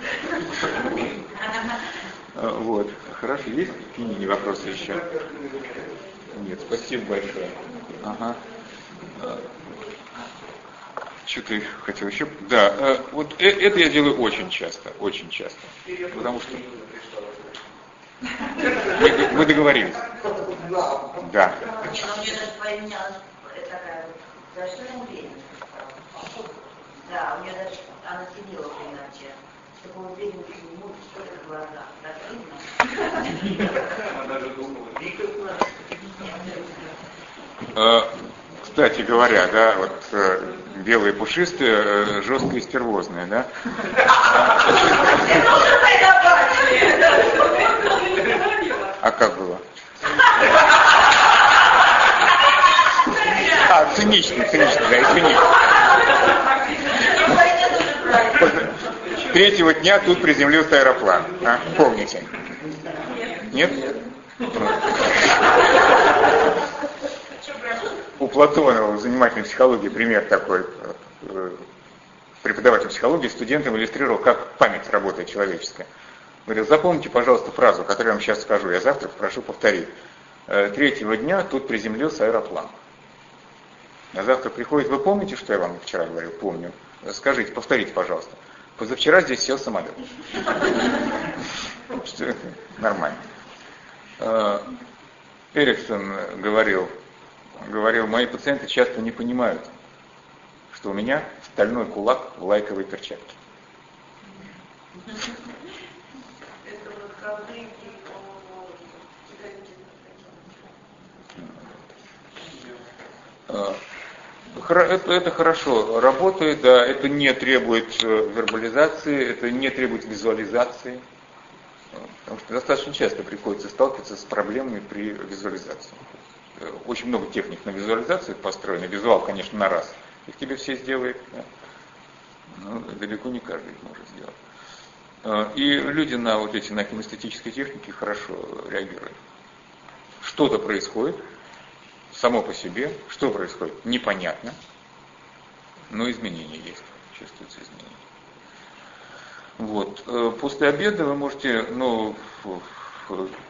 Вот. Хорошо, есть какие-нибудь вопросы еще? Нет, спасибо большое. Ага. Что-то хотел еще. Да, вот это я делаю очень часто, очень часто. Потому что мы, мы договорились. Да. Да, у меня даже она сидела иначе. Такого времени не может, что это глаза. Она даже думала. Кстати говоря, да, вот э, белые пушистые, э, жесткие стервозные, да? А как было? А, цинично, цинично, да, извини. Третьего дня тут приземлился аэроплан. А? Помните? Нет? У Платонова в занимательной психологии пример такой. Преподаватель психологии студентам иллюстрировал, как память работает человеческая. Говорил, запомните, пожалуйста, фразу, которую я вам сейчас скажу, я завтра прошу повторить. Третьего дня тут приземлился аэроплан. А завтра приходит, вы помните, что я вам вчера говорил? Помню. Скажите, повторите, пожалуйста. Позавчера здесь сел самолет. Нормально. Эриксон говорил, говорил, мои пациенты часто не понимают, что у меня стальной кулак в лайковой перчатке. Это, это хорошо работает, да, это не требует вербализации, это не требует визуализации, потому что достаточно часто приходится сталкиваться с проблемами при визуализации. Очень много техник на визуализацию построено, визуал, конечно, на раз, их тебе все сделает, да? Но далеко не каждый их может сделать. И люди на вот эти, на кинестетические техники хорошо реагируют. Что-то происходит, само по себе, что происходит, непонятно, но изменения есть, чувствуются изменения. Вот. После обеда вы можете, ну,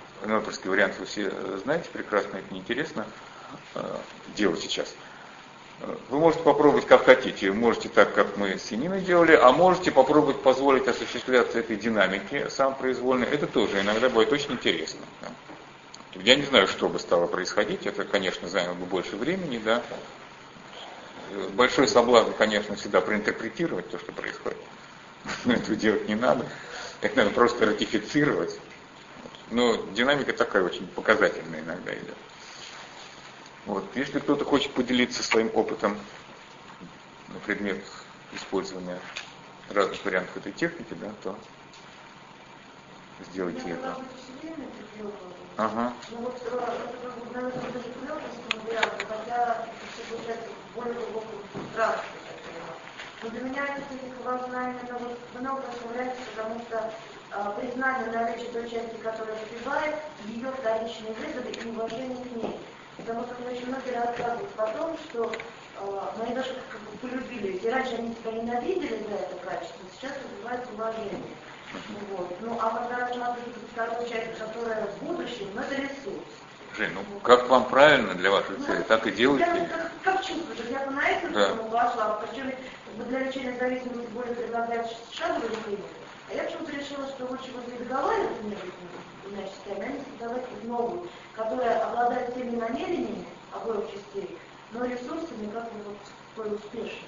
новаторский вариант вы все знаете прекрасно, это неинтересно делать сейчас. Вы можете попробовать как хотите. Можете так, как мы с Яниной делали, а можете попробовать позволить осуществляться этой динамике самопроизвольной. Это тоже иногда будет очень интересно. Да. Я не знаю, что бы стало происходить. Это, конечно, заняло бы больше времени, да. Большой соблазн, конечно, всегда проинтерпретировать то, что происходит. Но этого делать не надо. Это надо просто ратифицировать. Но динамика такая очень показательная иногда идет. Вот. Если кто-то хочет поделиться своим опытом на предмет использования разных вариантов этой техники, да, то сделайте я это. Ага. Ну вот, наверное, даже варианты, хотя все получается более глубоком пространстве. Но для меня эта техника важна именно вот много расставляется, потому что э, признание наличия той части, которая выпивает, ее вторичные вызовы и уважение к ней. Потому что мне очень многие рассказывают о том, что э, мои даже как бы полюбили, и раньше они тебя ненавидели за это качество, сейчас развивается уважение. Вот. Ну а когда рассматривается вторую часть, которая в будущем, ну это ресурс. Жень, ну как вам правильно для вашей цели, ну, так и делайте. Я, как, как чувствуешь, я бы на эту тему пошла, причем для лечения зависимости более предлагают шаговые лечения. А я почему-то решила, что лучше вот не договариваться между двумя частями, а не создавать новую, которая обладает теми намерениями обоих частей, но ресурсами как бы вот такой успешной.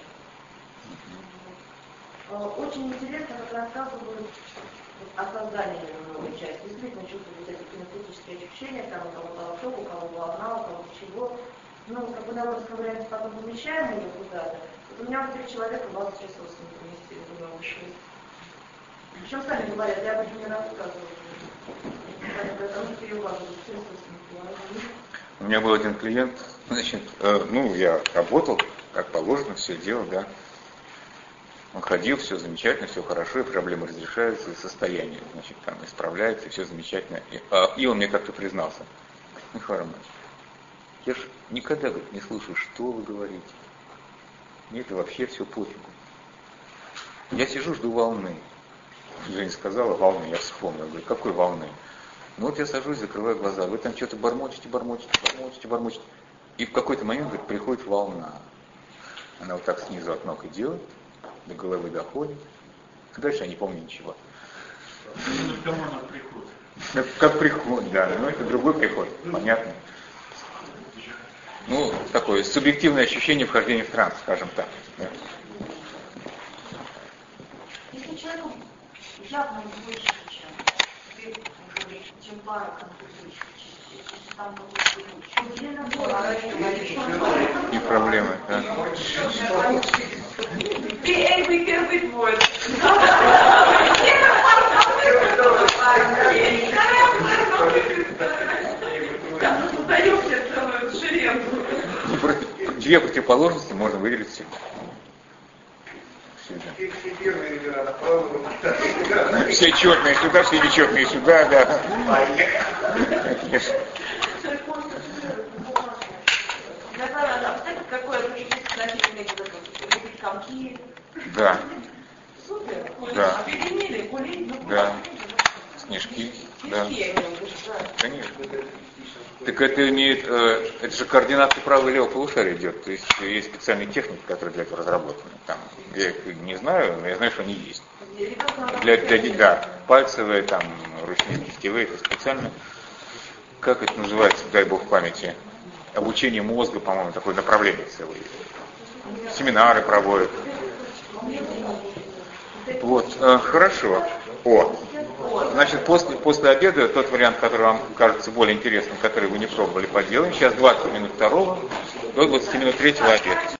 Очень интересно, как рассказывают о создании новой части. Действительно чувствуют эти кинестетические ощущения, там у кого-то ошибка, у кого волна, у кого чего. Ну, как бы на русском варианте потом помещаем ее куда-то. Вот у меня вот три человека двадцать часов с ним поместили в новую шесть. Причем сами говорят, я об этом не рассказываю. Потому что ее важно, у меня был один клиент, значит, э, ну, я работал, как положено, все делал, да. Он ходил, все замечательно, все хорошо, и проблемы разрешаются, и состояние, значит, там исправляется, и все замечательно. И, а, и он мне как-то признался: Михаил Романович, я ж никогда, говорит, не слушаю, что вы говорите. Мне это вообще все пофигу. Я сижу, жду волны. Женя сказала волны, я вспомнил, говорю, какой волны? Ну вот я сажусь, закрываю глаза, вы там что-то бормочете, бормочете, бормочете, бормочете. И в какой-то момент, говорит, приходит волна. Она вот так снизу от ног идет, до головы доходит. Дальше я не помню ничего. Ну, кому она приходит? Как, как приход, да, но это другой приход, понятно. Ну, такое субъективное ощущение вхождения в транс, скажем так. Да. Если человеку явно больше, чем чем пара там и проблемы, да. Ты Эльвы первый твой. Создаемся целую шеренгу. Две противоположности можно выделить всегда. Все черные сюда, все нечетные сюда, да. Да. Да. Да. Снежки. Да. Конечно. Так это имеет, э, это же координация правого и левого полушария идет. То есть есть специальные техники, которые для этого разработаны. Там, я их не знаю, но я знаю, что они есть. Для, для да, пальцевые, там, ручные, кистевые, это специально. Как это называется, дай бог памяти? Обучение мозга, по-моему, такое направление целое. Семинары проводят. Вот, э, хорошо. О, значит, после, после обеда тот вариант, который вам кажется более интересным, который вы не пробовали, поделаем. Сейчас двадцать минут второго, до двадцати минут третьего обеда.